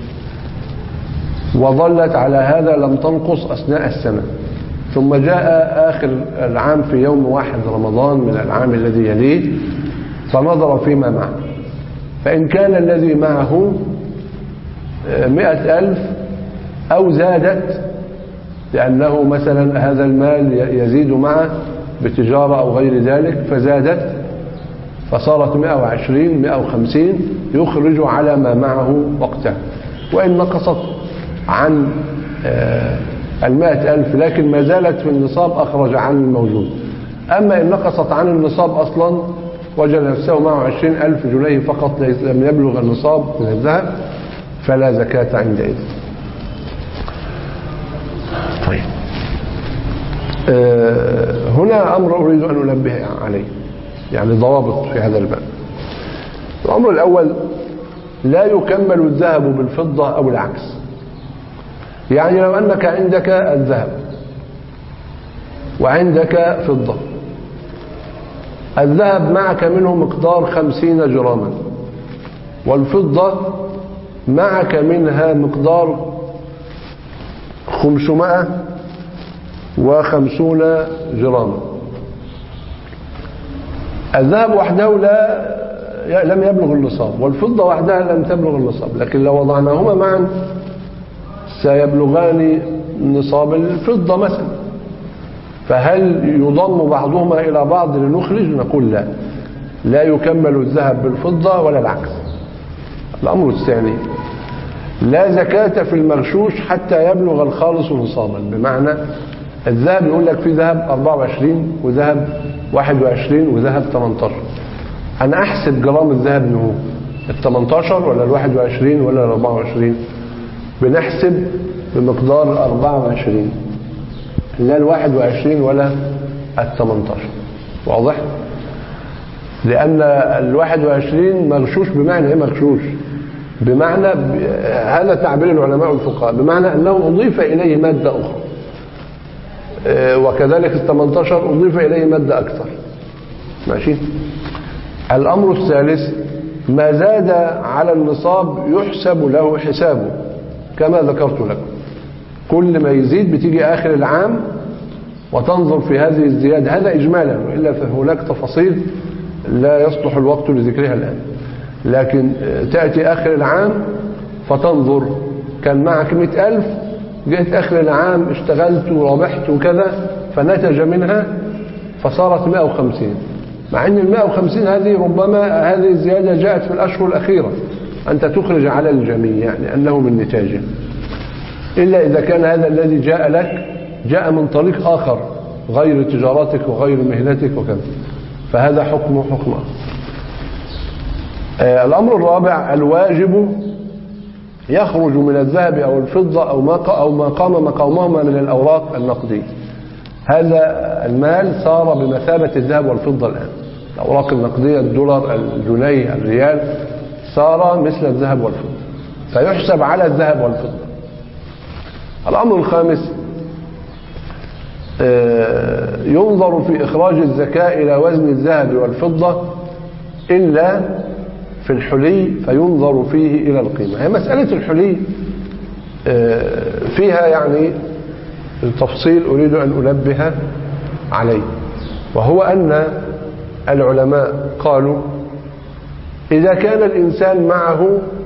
وظلت على هذا لم تنقص أثناء السنة، ثم جاء آخر العام في يوم واحد رمضان من العام الذي يليه فنظر فيما معه، فإن كان الذي معه مئة ألف أو زادت لأنه مثلا هذا المال يزيد معه بتجارة أو غير ذلك فزادت فصارت مئة وعشرين مئة وخمسين يخرج على ما معه وقتها. وإن نقصت عن المائة ألف لكن ما زالت في النصاب أخرج عن الموجود. أما إن نقصت عن النصاب أصلا وجد نفسه معه عشرين ألف جنيه فقط لم يبلغ النصاب من الذهب فلا زكاة عندئذ. طيب أه هنا أمر أريد أن أنبه عليه، يعني ضوابط في هذا الباب. الأمر الأول: لا يكمل الذهب بالفضة أو العكس. يعني لو أنك عندك الذهب وعندك فضة، الذهب معك منه مقدار خمسين جراما والفضة معك منها مقدار خمسمائة وخمسون جراما. الذهب وحده لا لم يبلغ النصاب والفضة وحدها لم تبلغ النصاب، لكن لو وضعناهما معا سيبلغان نصاب الفضة مثلا، فهل يضم بعضهما إلى بعض لنخرج؟ نقول لا، لا يكمل الذهب بالفضة ولا العكس. الأمر الثاني: لا زكاة في المغشوش حتى يبلغ الخالص نصابا. بمعنى الذهب يقول لك في ذهب أربعة وعشرين وذهب واحد وعشرين وذهب ثمانية عشر، أنا أحسب جرام الذهب منه ال ثمانية عشر ولا ال واحد وعشرين ولا ال أربعة وعشرين؟ بنحسب بمقدار ال أربعة وعشرين لا ال واحد وعشرين ولا ال ثمانية عشر. واضح؟ لأن ال واحد وعشرين مغشوش. بمعنى إيه مغشوش؟ بمعنى هذا تعبير العلماء والفقهاء، بمعنى أنه أضيف إليه مادة أخرى، وكذلك ال ثمانية عشر أضيف إليه مادة أكثر. ماشي؟ الأمر الثالث: ما زاد على النصاب يحسب له حسابه كما ذكرت لكم. كل ما يزيد بتيجي آخر العام وتنظر في هذه الزيادة، هذا إجمالا، وإلا فهناك تفاصيل لا يصلح الوقت لذكرها الآن، لكن تأتي آخر العام فتنظر كان معك مئة ألف، جئت آخر العام اشتغلت وربحت وكذا فنتج منها فصارت مئة وخمسين، مع أن ال مئة وخمسين هذه ربما هذه الزيادة جاءت في الأشهر الأخيرة، أنت تخرج على الجميع يعني أنه من نتاجه، إلا إذا كان هذا الذي جاء لك جاء من طريق آخر غير تجارتك وغير مهنتك وكذا، فهذا حكمه حكم آخر. آه الأمر الرابع: الواجب يخرج من الذهب أو الفضة أو ما أو ما قام مقامهما من الأوراق النقدية. هذا المال صار بمثابة الذهب والفضة الآن، الأوراق النقدية الدولار الجنيه الريال صار مثل الذهب والفضة، فيحسب على الذهب والفضة. الأمر الخامس: ينظر في إخراج الزكاة إلى وزن الذهب والفضة إلا في الحلي فينظر فيه إلى القيمة. هي مسألة الحلي فيها يعني التفصيل أريد أن أنبه عليه، وهو أن العلماء قالوا إذا كان الإنسان معه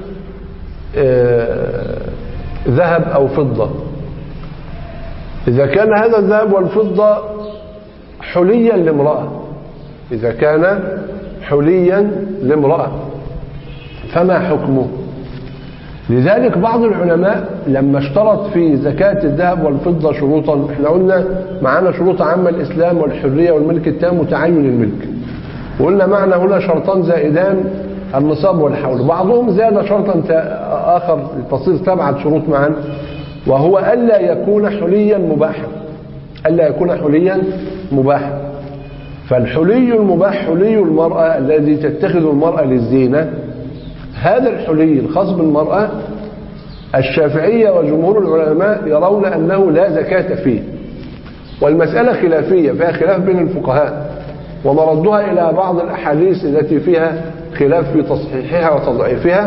ذهب أو فضة، إذا كان هذا الذهب والفضة حليا لامرأة، إذا كان حليا لامرأة فما حكمه؟ لذلك بعض العلماء لما اشترط في زكاة الذهب والفضة شروطا، احنا قلنا معنا شروط عامة: الإسلام والحرية والملك التام وتعين الملك، وقلنا معنا هنا شرطان زائدان: النصاب والحول. بعضهم زاد شرطا آخر تصير سبعة شروط معا: وهو ألا يكون حليا مباحا، ألا يكون حليا مباحا. فالحلي المباح حلي المرأة الذي تتخذ المرأة للزينة، هذا الحلي الخاص بالمرأة الشافعية وجمهور العلماء يرون أنه لا زكاة فيه، والمسألة خلافية فيها خلاف بين الفقهاء، ومردها إلى بعض الأحاديث التي فيها خلاف في تصحيحها وتضعيفها.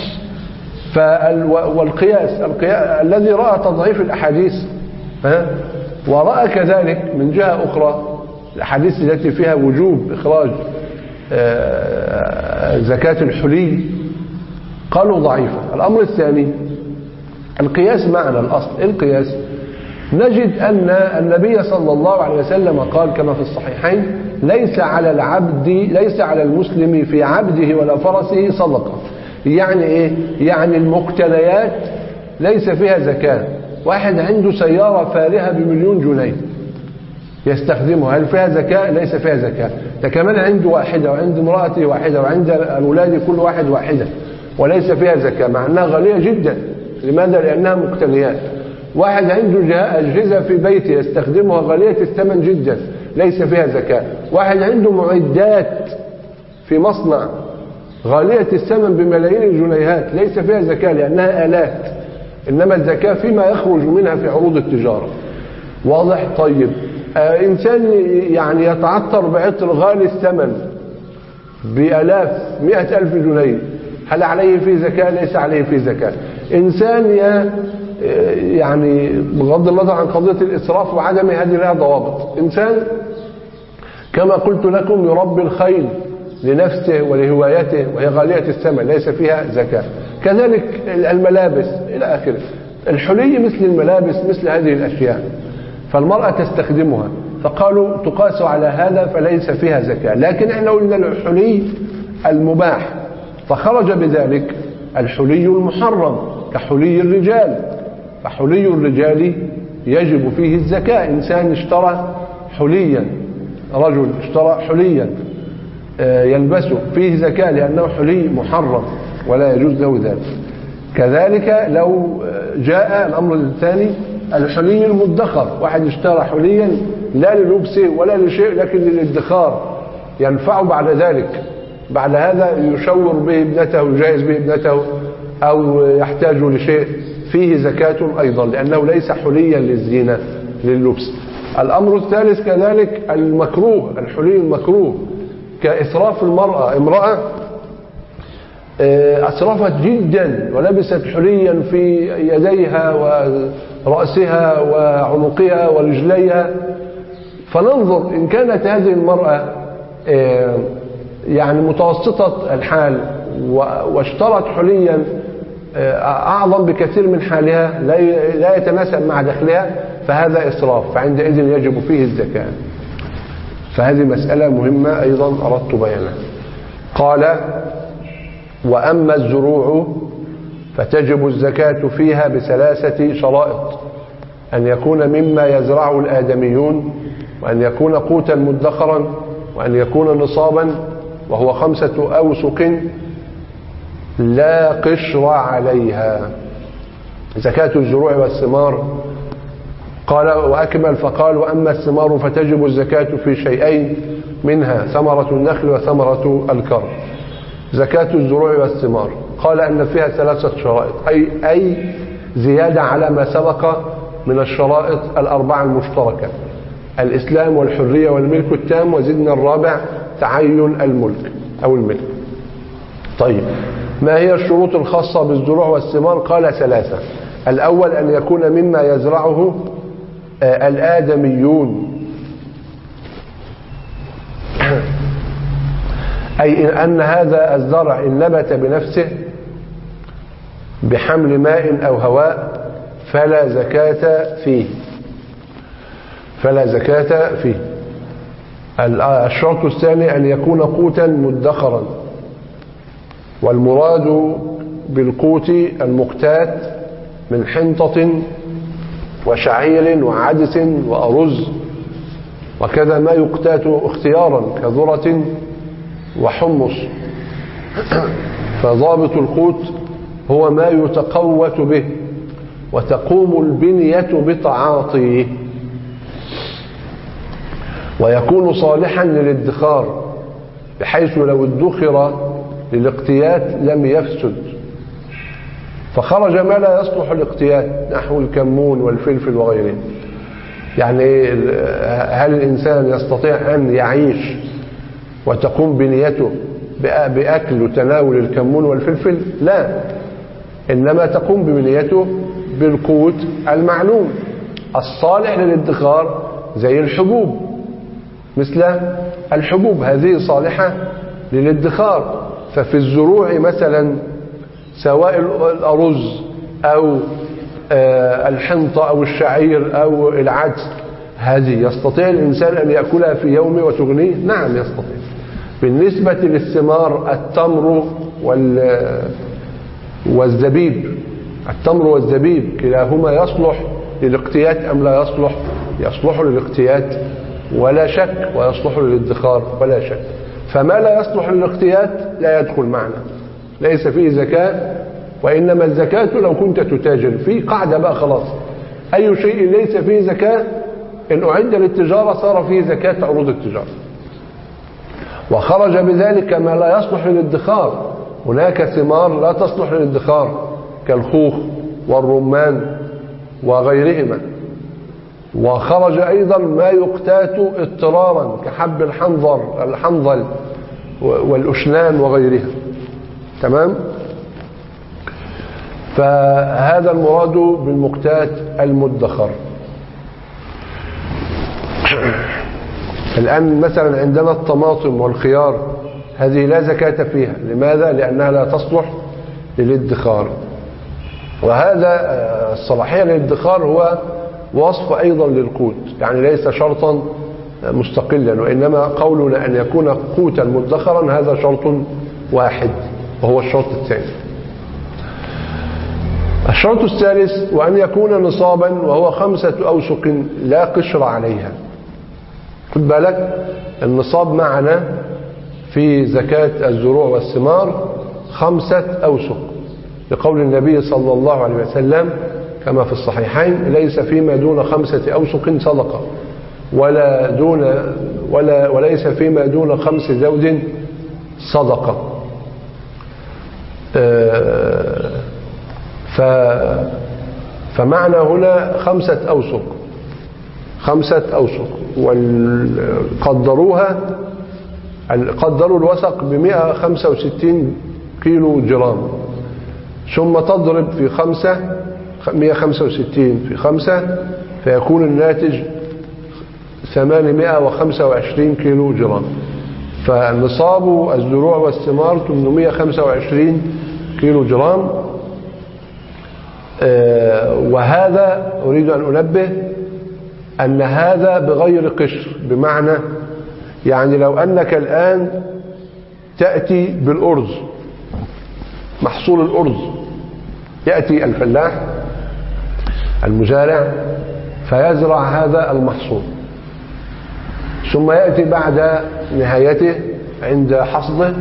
والقياس الذي رأى تضعيف الأحاديث ورأى كذلك من جهة أخرى الأحاديث التي فيها وجوب إخراج زكاة الحلي قالوا ضعيفة. الأمر الثاني القياس معنا الأصل. القياس نجد أن النبي صلى الله عليه وسلم قال كما في الصحيحين: ليس على العبد ليس على المسلم في عبده ولا فرسه صدقة. يعني إيه؟ يعني المقتنيات ليس فيها زكاة. واحد عنده سيارة فارهة بمليون جنيه يستخدمها، هل فيها زكاة؟ ليس فيها زكاة. ده كمان عنده واحدة وعند امرأته واحدة وعند أولاده كل واحد واحدة وليس فيها زكاة، مع أنها غالية جدا. لماذا؟ لأنها مقتنيات. واحد عنده أجهزة في بيته يستخدمها غالية الثمن جدا ليس فيها زكاة. واحد عنده معدات في مصنع غالية الثمن بملايين الجنيهات ليس فيها زكاة لأنها آلات، إنما الزكاة فيما يخرج منها في عروض التجارة. واضح؟ طيب آه إنسان يعني يتعطر بعطر غالي الثمن بآلاف مئة ألف جنيه، هل عليه في زكاة؟ ليس عليه في زكاة. إنسان يعني بغض النظر عن قضية الإسراف وعدم هذه لها ضوابط. إنسان كما قلت لكم يربي الخيل لنفسه ولهوايته وهي غالية الثمن ليس فيها زكاة. كذلك الملابس إلى آخره. الحلي مثل الملابس مثل هذه الأشياء، فالمرأة تستخدمها، فقالوا تقاس على هذا فليس فيها زكاة. لكن احنا قلنا الحلي المباح، فخرج بذلك الحلي المحرم كحلي الرجال. فحلي الرجال يجب فيه الزكاة. إنسان اشترى حليا، رجل اشترى حليا يلبسه فيه زكاة لأنه حلي محرم ولا يجوز له ذلك. كذلك لو جاء الأمر الثاني الحلي المدخر، واحد اشترى حليا لا للبسه ولا لشيء لكن للادخار ينفعه بعد ذلك، بعد هذا يشور به ابنته ويجهز به ابنته أو يحتاج لشيء، فيه زكاة أيضا لأنه ليس حليا للزينة لللبس. الأمر الثالث كذلك المكروه، الحلي المكروه كإسراف المرأة. امرأة أسرفت جدا ولبست حليا في يديها ورأسها وعنقها ورجليها، فننظر إن كانت هذه المرأة يعني متوسطة الحال واشترت حليا أعظم بكثير من حالها لا يتناسب مع دخلها فهذا إسراف، فعندئذ يجب فيه الزكاة. فهذه مسألة مهمة أيضا أردت بيانها. قال: وأما الزروع فتجب الزكاة فيها بثلاثة شرائط: أن يكون مما يزرعه الآدميون، وأن يكون قوتا مدخرا، وأن يكون نصابا، وهو خمسة أوسق لا قشر عليها. زكاة الزروع والثمار قال وأكمل فقال: وأما الثمار فتجب الزكاة في شيئين منها ثمرة النخل وثمرة الكرم. زكاة الزروع والثمار قال أن فيها ثلاثة شرائط، أي, أي زيادة على ما سبق من الشرائط الأربعة المشتركة: الإسلام والحرية والملك التام، وزدنا الرابع تعين الملك أو الملك. طيب ما هي الشروط الخاصة بالزروع والثمار؟ قال ثلاثة. الأول أن يكون مما يزرعه الآدميون، أي أن هذا الزرع إن نبت بنفسه بحمل ماء أو هواء فلا زكاة فيه، فلا زكاة فيه. الشرط الثاني أن يكون قوتا مدخرا، والمراد بالقوت المقتات من حنطة وشعير وعدس وأرز، وكذا ما يقتات اختيارا كذرة وحمص. فضابط القوت هو ما يتقوت به، وتقوم البنية بتعاطيه، ويكون صالحا للادخار بحيث لو ادخر للاقتيات لم يفسد. فخرج ما لا يصلح الاقتيات نحو الكمون والفلفل وغيره. يعني هل الإنسان يستطيع أن يعيش وتقوم بنيته بأكل وتناول الكمون والفلفل؟ لا، إنما تقوم ببنيته بالقوت المعلوم الصالح للادخار زي الحبوب، مثل الحبوب هذه صالحة للادخار. ففي الزروع مثلا سواء الأرز أو الحنطة أو الشعير أو العدس، هذه يستطيع الإنسان أن يأكلها في يومه وتغنيه؟ نعم يستطيع. بالنسبة للثمار التمر والزبيب، التمر والزبيب كلاهما يصلح للاقتيات أم لا يصلح؟ يصلح للاقتيات ولا شك، ويصلح للادخار ولا شك. فما لا يصلح للاقتيات لا يدخل معنا، ليس فيه زكاة. وإنما الزكاة لو كنت تتاجر فيه، قاعدة بقى خلاص، أي شيء ليس فيه زكاة إن أعد للتجارة صار فيه زكاة عروض التجارة. وخرج بذلك ما لا يصلح للادخار. هناك ثمار لا تصلح للادخار كالخوخ والرمان وغيرهما. وخرج أيضا ما يقتات اضطرارا كحب الحنظر الحنظل والأشنان وغيرها. تمام؟ فهذا المراد بالمقتات المدخر. الآن مثلا عندنا الطماطم والخيار، هذه لا زكاة فيها. لماذا؟ لأنها لا تصلح للادخار. وهذا الصلاحية للادخار هو وصف أيضا للقوت، يعني ليس شرطا مستقلا، وإنما قولنا أن يكون قوتا مدخرا هذا شرط واحد وهو الشرط الثاني. الشرط الثالث وأن يكون نصابا وهو خمسة أوسق لا قشر عليها. خد بالك، النصاب معنا في زكاة الزروع والثمار خمسة أوسق، لقول النبي صلى الله عليه وسلم كما في الصحيحين: ليس فيما دون خمسة أوسق صدقة، ولا دون ولا وليس فيما دون خمس زود صدقة. ف فمعنى هنا خمسة أوسق، خمسة أوسق، وقدروها قدروا الوسق بمئة وخمسة وستين كيلو جرام، ثم تضرب في خمسة، مئة وخمسة وستين في خمسة فيكون الناتج ثمانمائة وخمسة وعشرين كيلو جرام. فنصاب الزروع والثمار ثمانمائة وخمسة وعشرين كيلو جرام. وهذا أريد أن أنبه أن هذا بغير قشر، بمعنى يعني لو أنك الآن تأتي بالأرز، محصول الأرز، يأتي الفلاح المزارع فيزرع هذا المحصول، ثم يأتي بعد نهايته عند حصده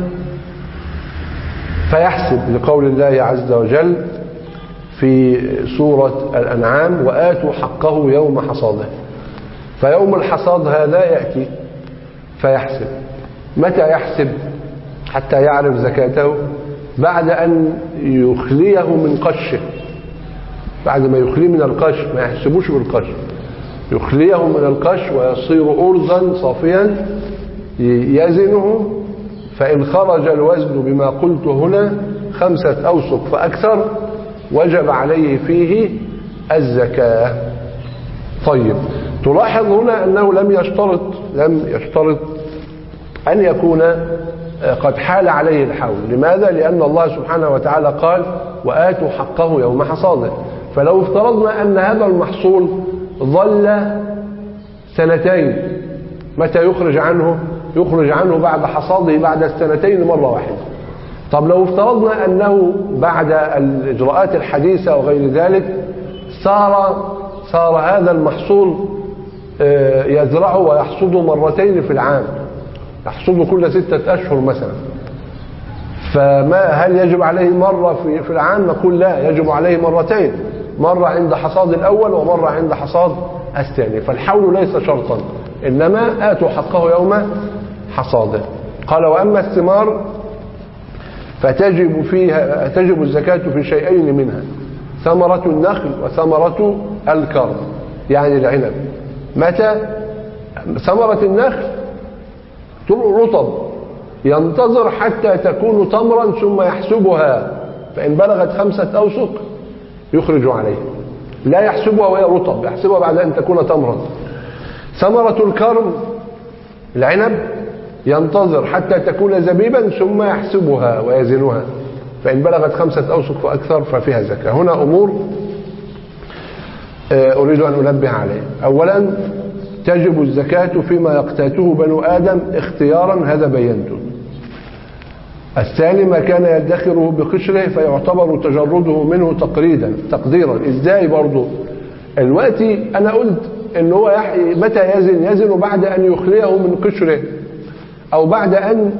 فيحسب، لقول الله عز وجل في سورة الأنعام: وآتوا حقه يوم حصاده. فيوم الحصاد هذا يأتي فيحسب. متى يحسب حتى يعرف زكاته؟ بعد أن يخليه من قشه، بعد ما يخليه من القش، ما يحسبوش بالقش، يخليه من القش ويصير أرزا صافيا يزنه، فإن خرج الوزن بما قلت هنا خمسة أوسق فأكثر وجب عليه فيه الزكاة. طيب، تلاحظ هنا أنه لم يشترط لم يشترط أن يكون قد حال عليه الحول. لماذا؟ لأن الله سبحانه وتعالى قال: وآتوا حقه يوم حصاده. فلو افترضنا أن هذا المحصول ظل سنتين، متى يخرج عنه؟ يخرج عنه بعد حصاده بعد السنتين مرة واحدة. طب لو افترضنا أنه بعد الإجراءات الحديثة وغير ذلك صار صار هذا المحصول يزرعه ويحصده مرتين في العام، يحصده كل ستة أشهر مثلا، فما هل يجب عليه مرة في في العام؟ نقول لا، يجب عليه مرتين، مرة عند حصاد الأول ومرة عند حصاد الثاني، فالحول ليس شرطا، إنما آتوا حقه يوم حصاده. قال وأما الثمار فتجب فيها تجب الزكاة في شيئين منها، ثمرة النخل وثمرة الكرم، يعني العنب. متى؟ ثمرة النخل رطب ينتظر حتى تكون تمرا ثم يحسبها، فإن بلغت خمسة أوسق يخرج عليه، لا يحسبها وهي رطب، يحسبها بعد أن تكون تمرا. ثمرة الكرم العنب ينتظر حتى تكون زبيبا ثم يحسبها ويزنها، فإن بلغت خمسة أوسق فأكثر ففيها زكاة. هنا أمور أريد أن أنبه عليه. أولا تجب الزكاة فيما يقتاته بنو آدم اختيارا، هذا بينته. الثاني ما كان يدخره بقشره فيعتبر تجرده منه تقريدا تقديرا. ازاي برضه؟ الوقتي أنا قلت إن هو متى يزن؟ يزن بعد أن يخليه من قشره، أو بعد أن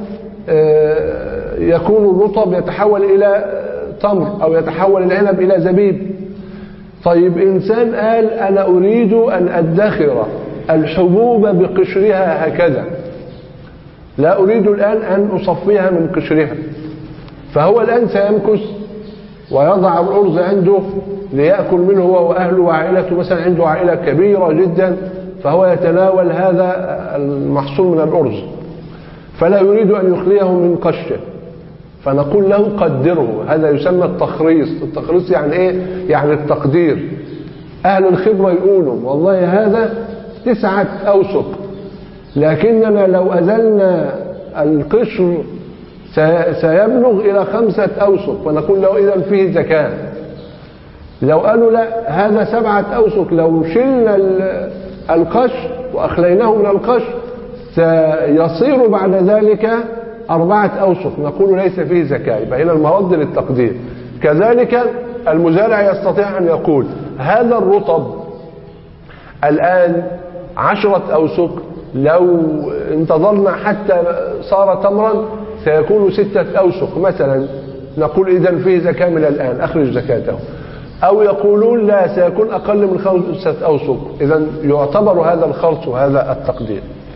يكون الرطب يتحول إلى تمر، أو يتحول العنب إلى زبيب. طيب إنسان قال أنا أريد أن أدخر الحبوب بقشرها هكذا، لا أريد الآن أن أصفيها من قشرها، فهو الآن سيمكث ويضع الأرز عنده ليأكل منه هو وأهله وعائلته، مثلا عنده عائلة كبيرة جدا، فهو يتناول هذا المحصول من الأرز، فلا يريد أن يخليه من قشه، فنقول له قدره. هذا يسمى التخريص. التخريص يعني إيه؟ يعني التقدير. أهل الخبرة يقولوا والله هذا تسعة أوسق، لكننا لو أزلنا القشر سيبلغ إلى خمسة أوسق، فنقول له إذن فيه زكاة. لو قالوا لا هذا سبعة أوسق، لو شلنا القشر وأخليناه من القشر سيصير بعد ذلك أربعة أوسق، نقول ليس فيه زكاة. يبقى هنا المرد للتقدير. كذلك المزارع يستطيع أن يقول هذا الرطب الآن عشرة أوسق، لو انتظرنا حتى صار تمرا سيكون ستة أوسق مثلا، نقول إذن فيه زكاة من الآن، أخرج زكاته. أو يقولون لا سيكون أقل من خمسة أوسق، إذن يعتبر هذا الخرص وهذا التقدير.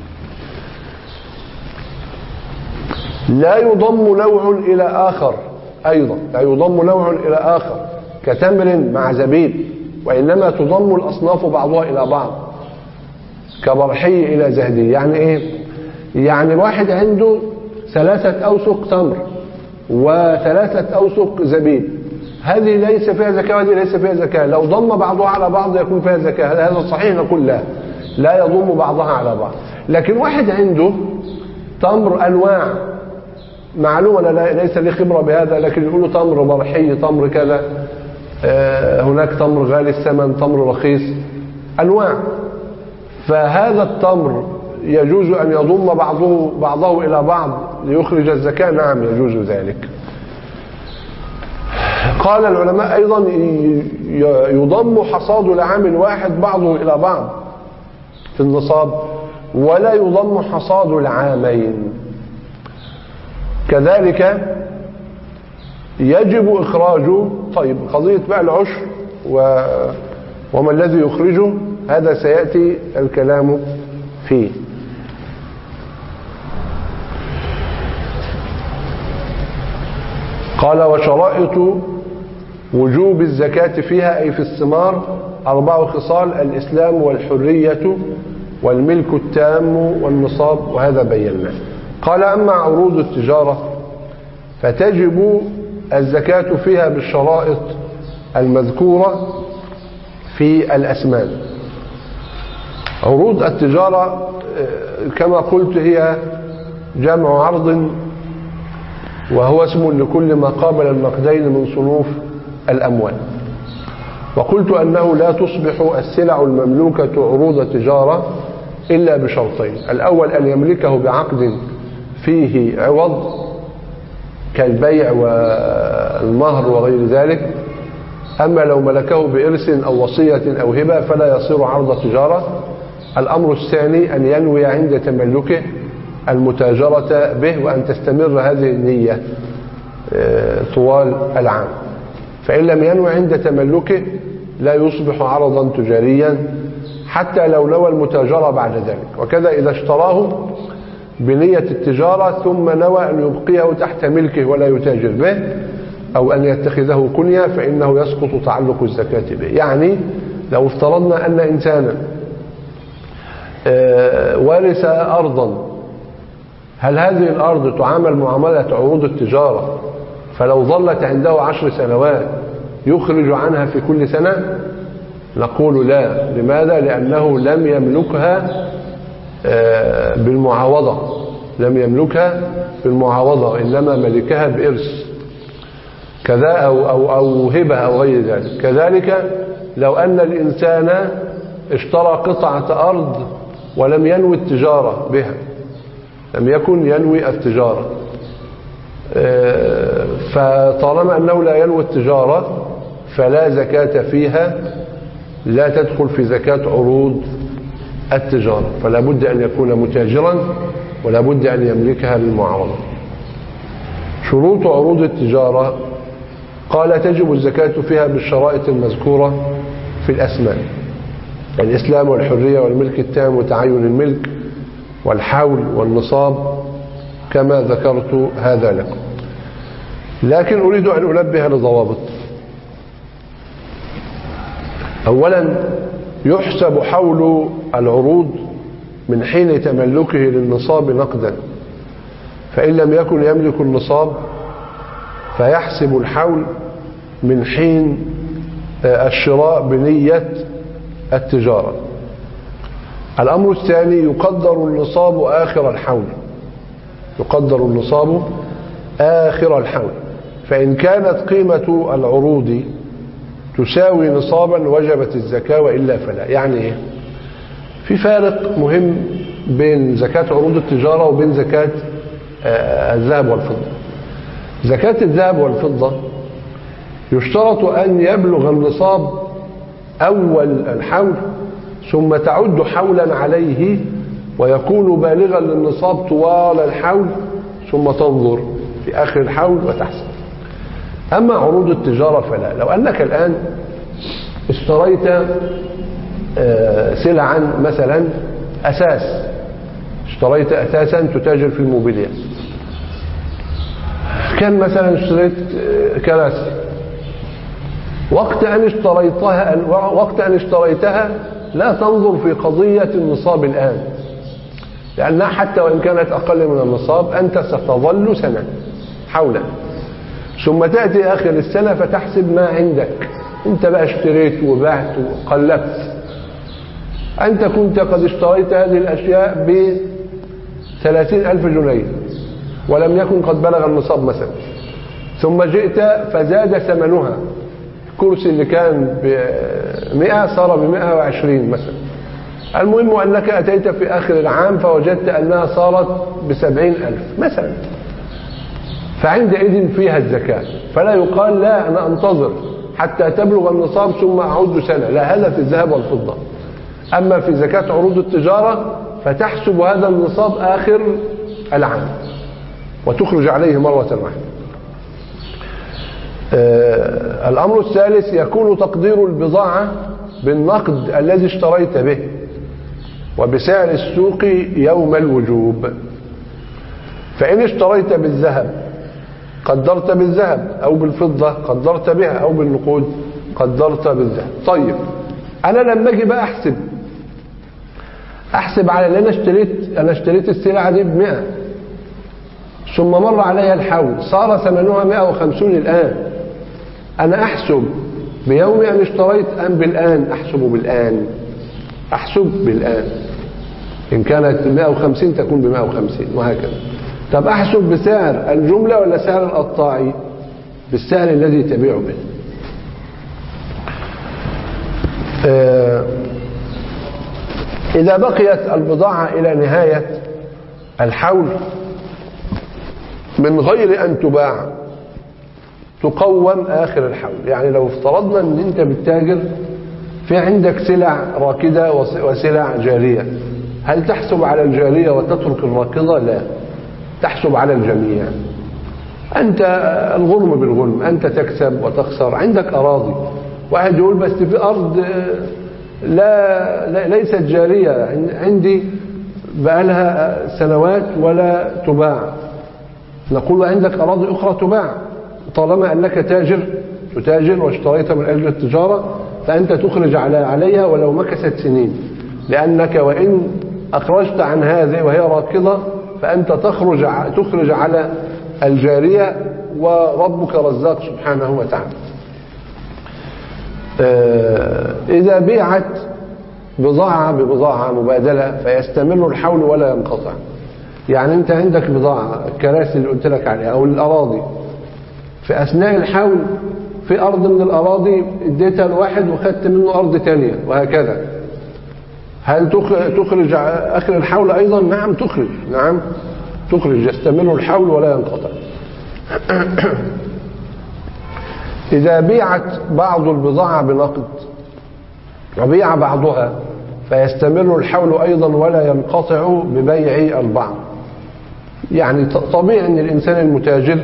لا يضم نوع إلى آخر، أيضا لا يضم نوع إلى آخر كتمر مع زبيب، وإنما تضم الأصناف بعضها إلى بعض، كبرحي إلى زهدي. يعني إيه؟ يعني واحد عنده ثلاثة أوسق تمر وثلاثة أوسق زبيب، هذه ليس فيها زكاة وهذه ليس فيها زكاة، لو ضم بعضها على بعض يكون فيها زكاة. هذا صحيح؟ نقول لا، لا يضم بعضها على بعض. لكن واحد عنده تمر أنواع معلومة، أنا ليس لي خبرة بهذا، لكن يقولوا تمر برحي، تمر كذا، آه هناك تمر غالي الثمن، تمر رخيص، أنواع. فهذا التمر يجوز أن يضم بعضه بعضه إلى بعض ليخرج الزكاة، نعم يجوز ذلك. قال العلماء أيضا يضم حصاد العام الواحد بعضه إلى بعض في النصاب، ولا يضم حصاد العامين. كذلك يجب إخراجه. طيب قضية بقى العشر و... وما الذي يخرجه، هذا سيأتي الكلام فيه. قال وشرائط وجوب الزكاة فيها أي في الثمار أربع خصال: الإسلام والحرية والملك التام والنصاب، وهذا بيناه. قال أما عروض التجارة فتجب الزكاة فيها بالشرائط المذكورة في الأسمان. عروض التجارة كما قلت هي جمع عرض، وهو اسم لكل ما قابل النقدين من صنوف الأموال. وقلت أنه لا تصبح السلع المملوكة عروض تجارة إلا بشرطين: الأول أن يملكه بعقد فيه عوض كالبيع والمهر وغير ذلك، أما لو ملكه بإرث أو وصية أو هبة فلا يصير عرض تجارة. الأمر الثاني أن ينوي عند تملكه المتاجرة به، وأن تستمر هذه النية طوال العام. فإن لم ينوي عند تملكه لا يصبح عرضا تجاريا حتى لو نوى المتاجرة بعد ذلك. وكذا إذا اشتراه بنية التجارة ثم نوى أن يبقيه تحت ملكه ولا يتاجر به أو أن يتخذه كنية فإنه يسقط تعلق الزكاة به. يعني لو افترضنا أن إنسانا وارث أرضا، هل هذه الأرض تعامل معاملة عروض التجارة فلو ظلت عنده عشر سنوات يخرج عنها في كل سنة؟ نقول لا. لماذا؟ لأنه لم يملكها بالمعاوضة، لم يملكها بالمعاوضة، إنما ملكها بإرث كذا أو, أو, أو هبة أو غير ذلك. كذلك لو أن الإنسان اشترى قطعة أرض ولم ينوي التجارة بها، لم يكن ينوي التجارة، فطالما أنه لا ينوي التجارة فلا زكاة فيها، لا تدخل في زكاة عروض التجارة، فلا بد أن يكون متاجرا ولا بد أن يملكها بالمعاوضة. شروط عروض التجارة قال تجب الزكاة فيها بالشرائط المذكورة في الأسماء: الإسلام والحرية والملك التام وتعين الملك والحول والنصاب كما ذكرت هذا لكم. لكن أريد أن أنبه لضوابط. أولا، يحسب حول العروض من حين تملكه للنصاب نقدا، فإن لم يكن يملك النصاب فيحسب الحول من حين الشراء بنية التجارة. الأمر الثاني، يقدر النصاب آخر الحول، يقدر النصاب آخر الحول، فإن كانت قيمة العروض تساوي نصابا وجبت الزكاة وإلا فلا. يعني إيه؟ في فارق مهم بين زكاة عروض التجارة وبين زكاة الذهب والفضة. زكاة الذهب والفضة يشترط أن يبلغ النصاب أول الحول ثم تعد حولا عليه ويكون بالغا للنصاب طوال الحول ثم تنظر في آخر الحول وتحسب. أما عروض التجارة فلا. لو أنك الآن اشتريت سلعا، مثلا أساس، اشتريت أساسا تتاجر في الموبيليا، كان مثلا اشتريت كراسي، وقت أن اشتريتها وقت أن اشتريتها لا تنظر في قضية النصاب الآن، لأنها حتى وإن كانت أقل من النصاب أنت ستظل سنة حولا، ثم تأتي آخر السنة فتحسب ما عندك. أنت بقى اشتريت وبعت وقلبت، أنت كنت قد اشتريت هذه الأشياء بثلاثين ألف جنيه ولم يكن قد بلغ النصاب مثلا، ثم جئت فزاد ثمنها، الكرسي اللي كان بمئة صار بمئة وعشرين مثلا. المهم أنك أتيت في آخر العام فوجدت أنها صارت بسبعين ألف مثلا، فعندئذ فيها الزكاة. فلا يقال لا أنا أنتظر حتى تبلغ النصاب ثم أعود سنة، لا، هذا في الذهب والفضة. أما في زكاة عروض التجارة فتحسب هذا النصاب آخر العام وتخرج عليه مرة واحدة. آه الأمر الثالث، يكون تقدير البضاعة بالنقد الذي اشتريت به وبسعر السوق يوم الوجوب. فإن اشتريت بالذهب قدرت بالذهب، أو بالفضة قدرت بها، أو بالنقود قدرت بالذهب. طيب أنا لما أجي بقى أحسب أحسب على اللي أنا اشتريت أنا اشتريت السلعة دي بمئة، ثم مر عليها الحول صار ثمنها مئة وخمسين الآن، أنا أحسب بيوم أن اشتريت أم بالآن؟ أحسب بالآن، أحسب بالآن. إن كانت مئة وخمسين تكون بمئة وخمسين وهكذا. طب أحسب بسعر الجملة ولا سعر القطاعي؟ بالسعر الذي تبيع به. آه إذا بقيت البضاعة إلى نهاية الحول من غير أن تباع تقوم آخر الحول. يعني لو افترضنا أن أنت بالتاجر في عندك سلع راكدة وسلع جارية، هل تحسب على الجارية وتترك الراكدة؟ لا، تحسب على الجميع. أنت الغنم بالغنم، أنت تكسب وتخسر. عندك أراضي واحد يقول بس في أرض لا, لا ليست جارية عندي بقى لها سنوات ولا تباع. نقول عندك أراضي أخرى تباع، طالما أنك تاجر تتاجر واشتريت من أجل التجارة فأنت تخرج على عليها ولو مكست سنين، لأنك وإن أخرجت عن هذه وهي راكضة فأنت تخرج تخرج على الجارية وربك رزاق سبحانه وتعالى. إذا بيعت بضاعة ببضاعة مبادلة فيستمر الحول ولا ينقطع. يعني أنت عندك بضاعة الكراسي اللي قلت لك عليها أو الأراضي، في أثناء الحول في أرض من الأراضي اديتها لواحد وخدت منه أرض تانية وهكذا، هل تخرج آخر الحول أيضا؟ نعم تخرج، نعم تخرج، يستمر الحول ولا ينقطع. إذا بيعت بعض البضاعة بنقد وبيع بعضها فيستمر الحول أيضا ولا ينقطع ببيع البعض. يعني طبيعي أن الإنسان المتاجر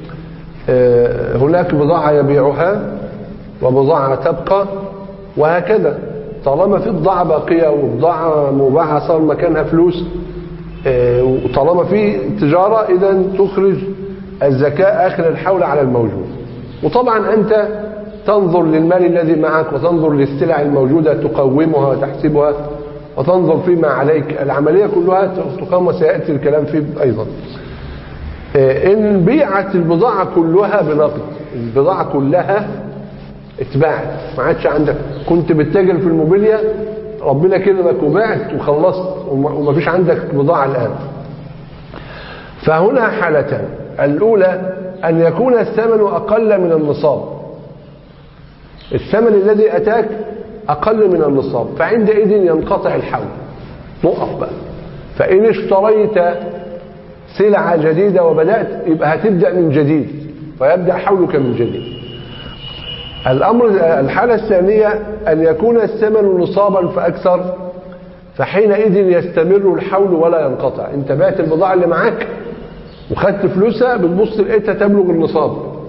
هناك بضاعة يبيعها وبضاعة تبقى وهكذا، طالما في بضاعة باقية وبضاعة مباعة صار مكانها فلوس وطالما في تجارة إذا تخرج الزكاة آخر الحول على الموجود. وطبعا أنت تنظر للمال الذي معك وتنظر للسلع الموجودة تقومها وتحسبها وتنظر فيما عليك، العملية كلها تقام وسيأتي الكلام فيه أيضا. إن بيعت البضاعة كلها بنقد، البضاعة كلها اتباعت، ما عادش عندك، كنت بتتاجر في الموبيليا ربنا كرمك وبعت وخلصت وما فيش عندك بضاعة الآن، فهنا حالتان. الأولى أن يكون الثمن أقل من النصاب، الثمن الذي أتاك أقل من النصاب، فعندئذ ينقطع الحول، نقف بقى. فإن اشتريت سلعة جديدة وبدأت يبقى هتبدأ من جديد فيبدأ حولك من جديد. الأمر الحالة الثانية أن يكون الثمن نصابا فأكثر، فحينئذ يستمر الحول ولا ينقطع. انت بعت البضاعة اللي معاك وخدت فلوسها بتبص لقيتها تبلغ النصاب،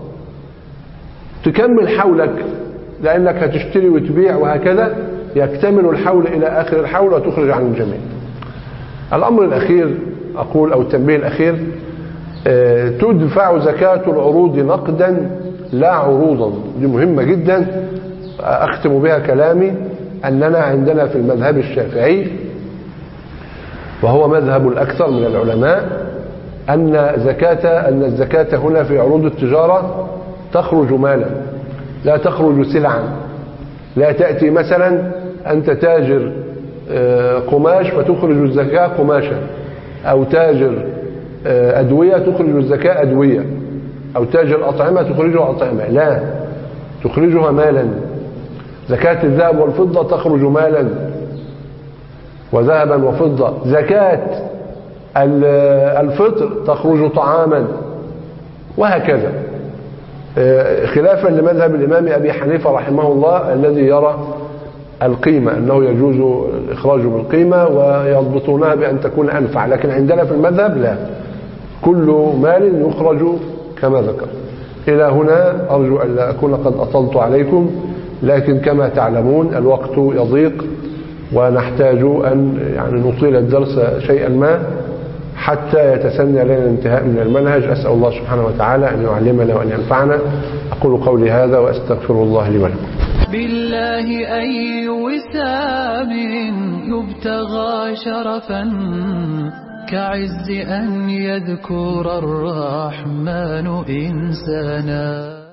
تكمل حولك لأنك هتشتري وتبيع وهكذا، يكتمل الحول إلى آخر الحول وتخرج عن الجميع. الأمر الأخير أقول أو التنبيه الأخير، تدفع زكاة العروض نقدا لا عروضا، دي مهمة جدا أختم بها كلامي. أننا عندنا في المذهب الشافعي وهو مذهب الأكثر من العلماء أن زكاة أن الزكاة هنا في عروض التجارة تخرج مالا لا تخرج سلعا. لا تأتي مثلا أنت تاجر قماش فتخرج الزكاة قماشا، أو تاجر أدوية تخرج الزكاة أدوية، أو تاجر أطعمة تخرجها أطعمة، لا، تخرجها مالا. زكاة الذهب والفضة تخرج مالا وذهبا وفضة. زكاة الفطر تخرج طعاما وهكذا، خلافا لمذهب الإمام أبي حنيفة رحمه الله الذي يرى القيمة أنه يجوز الإخراج بالقيمة ويضبطونها بأن تكون أنفع، لكن عندنا في المذهب لا، كل مال يخرج كما ذكر. إلى هنا أرجو أن لا أكون قد أطلت عليكم، لكن كما تعلمون الوقت يضيق ونحتاج أن يعني نطيل الدرس شيئا ما حتى يتسنى لنا الانتهاء من المنهج. أسأل الله سبحانه وتعالى أن يعلمنا وأن ينفعنا. أقول قولي هذا وأستغفر الله لي ولكم. بالله أي وسام يبتغى شرفا كعز أن يذكر الرحمن إنسانا.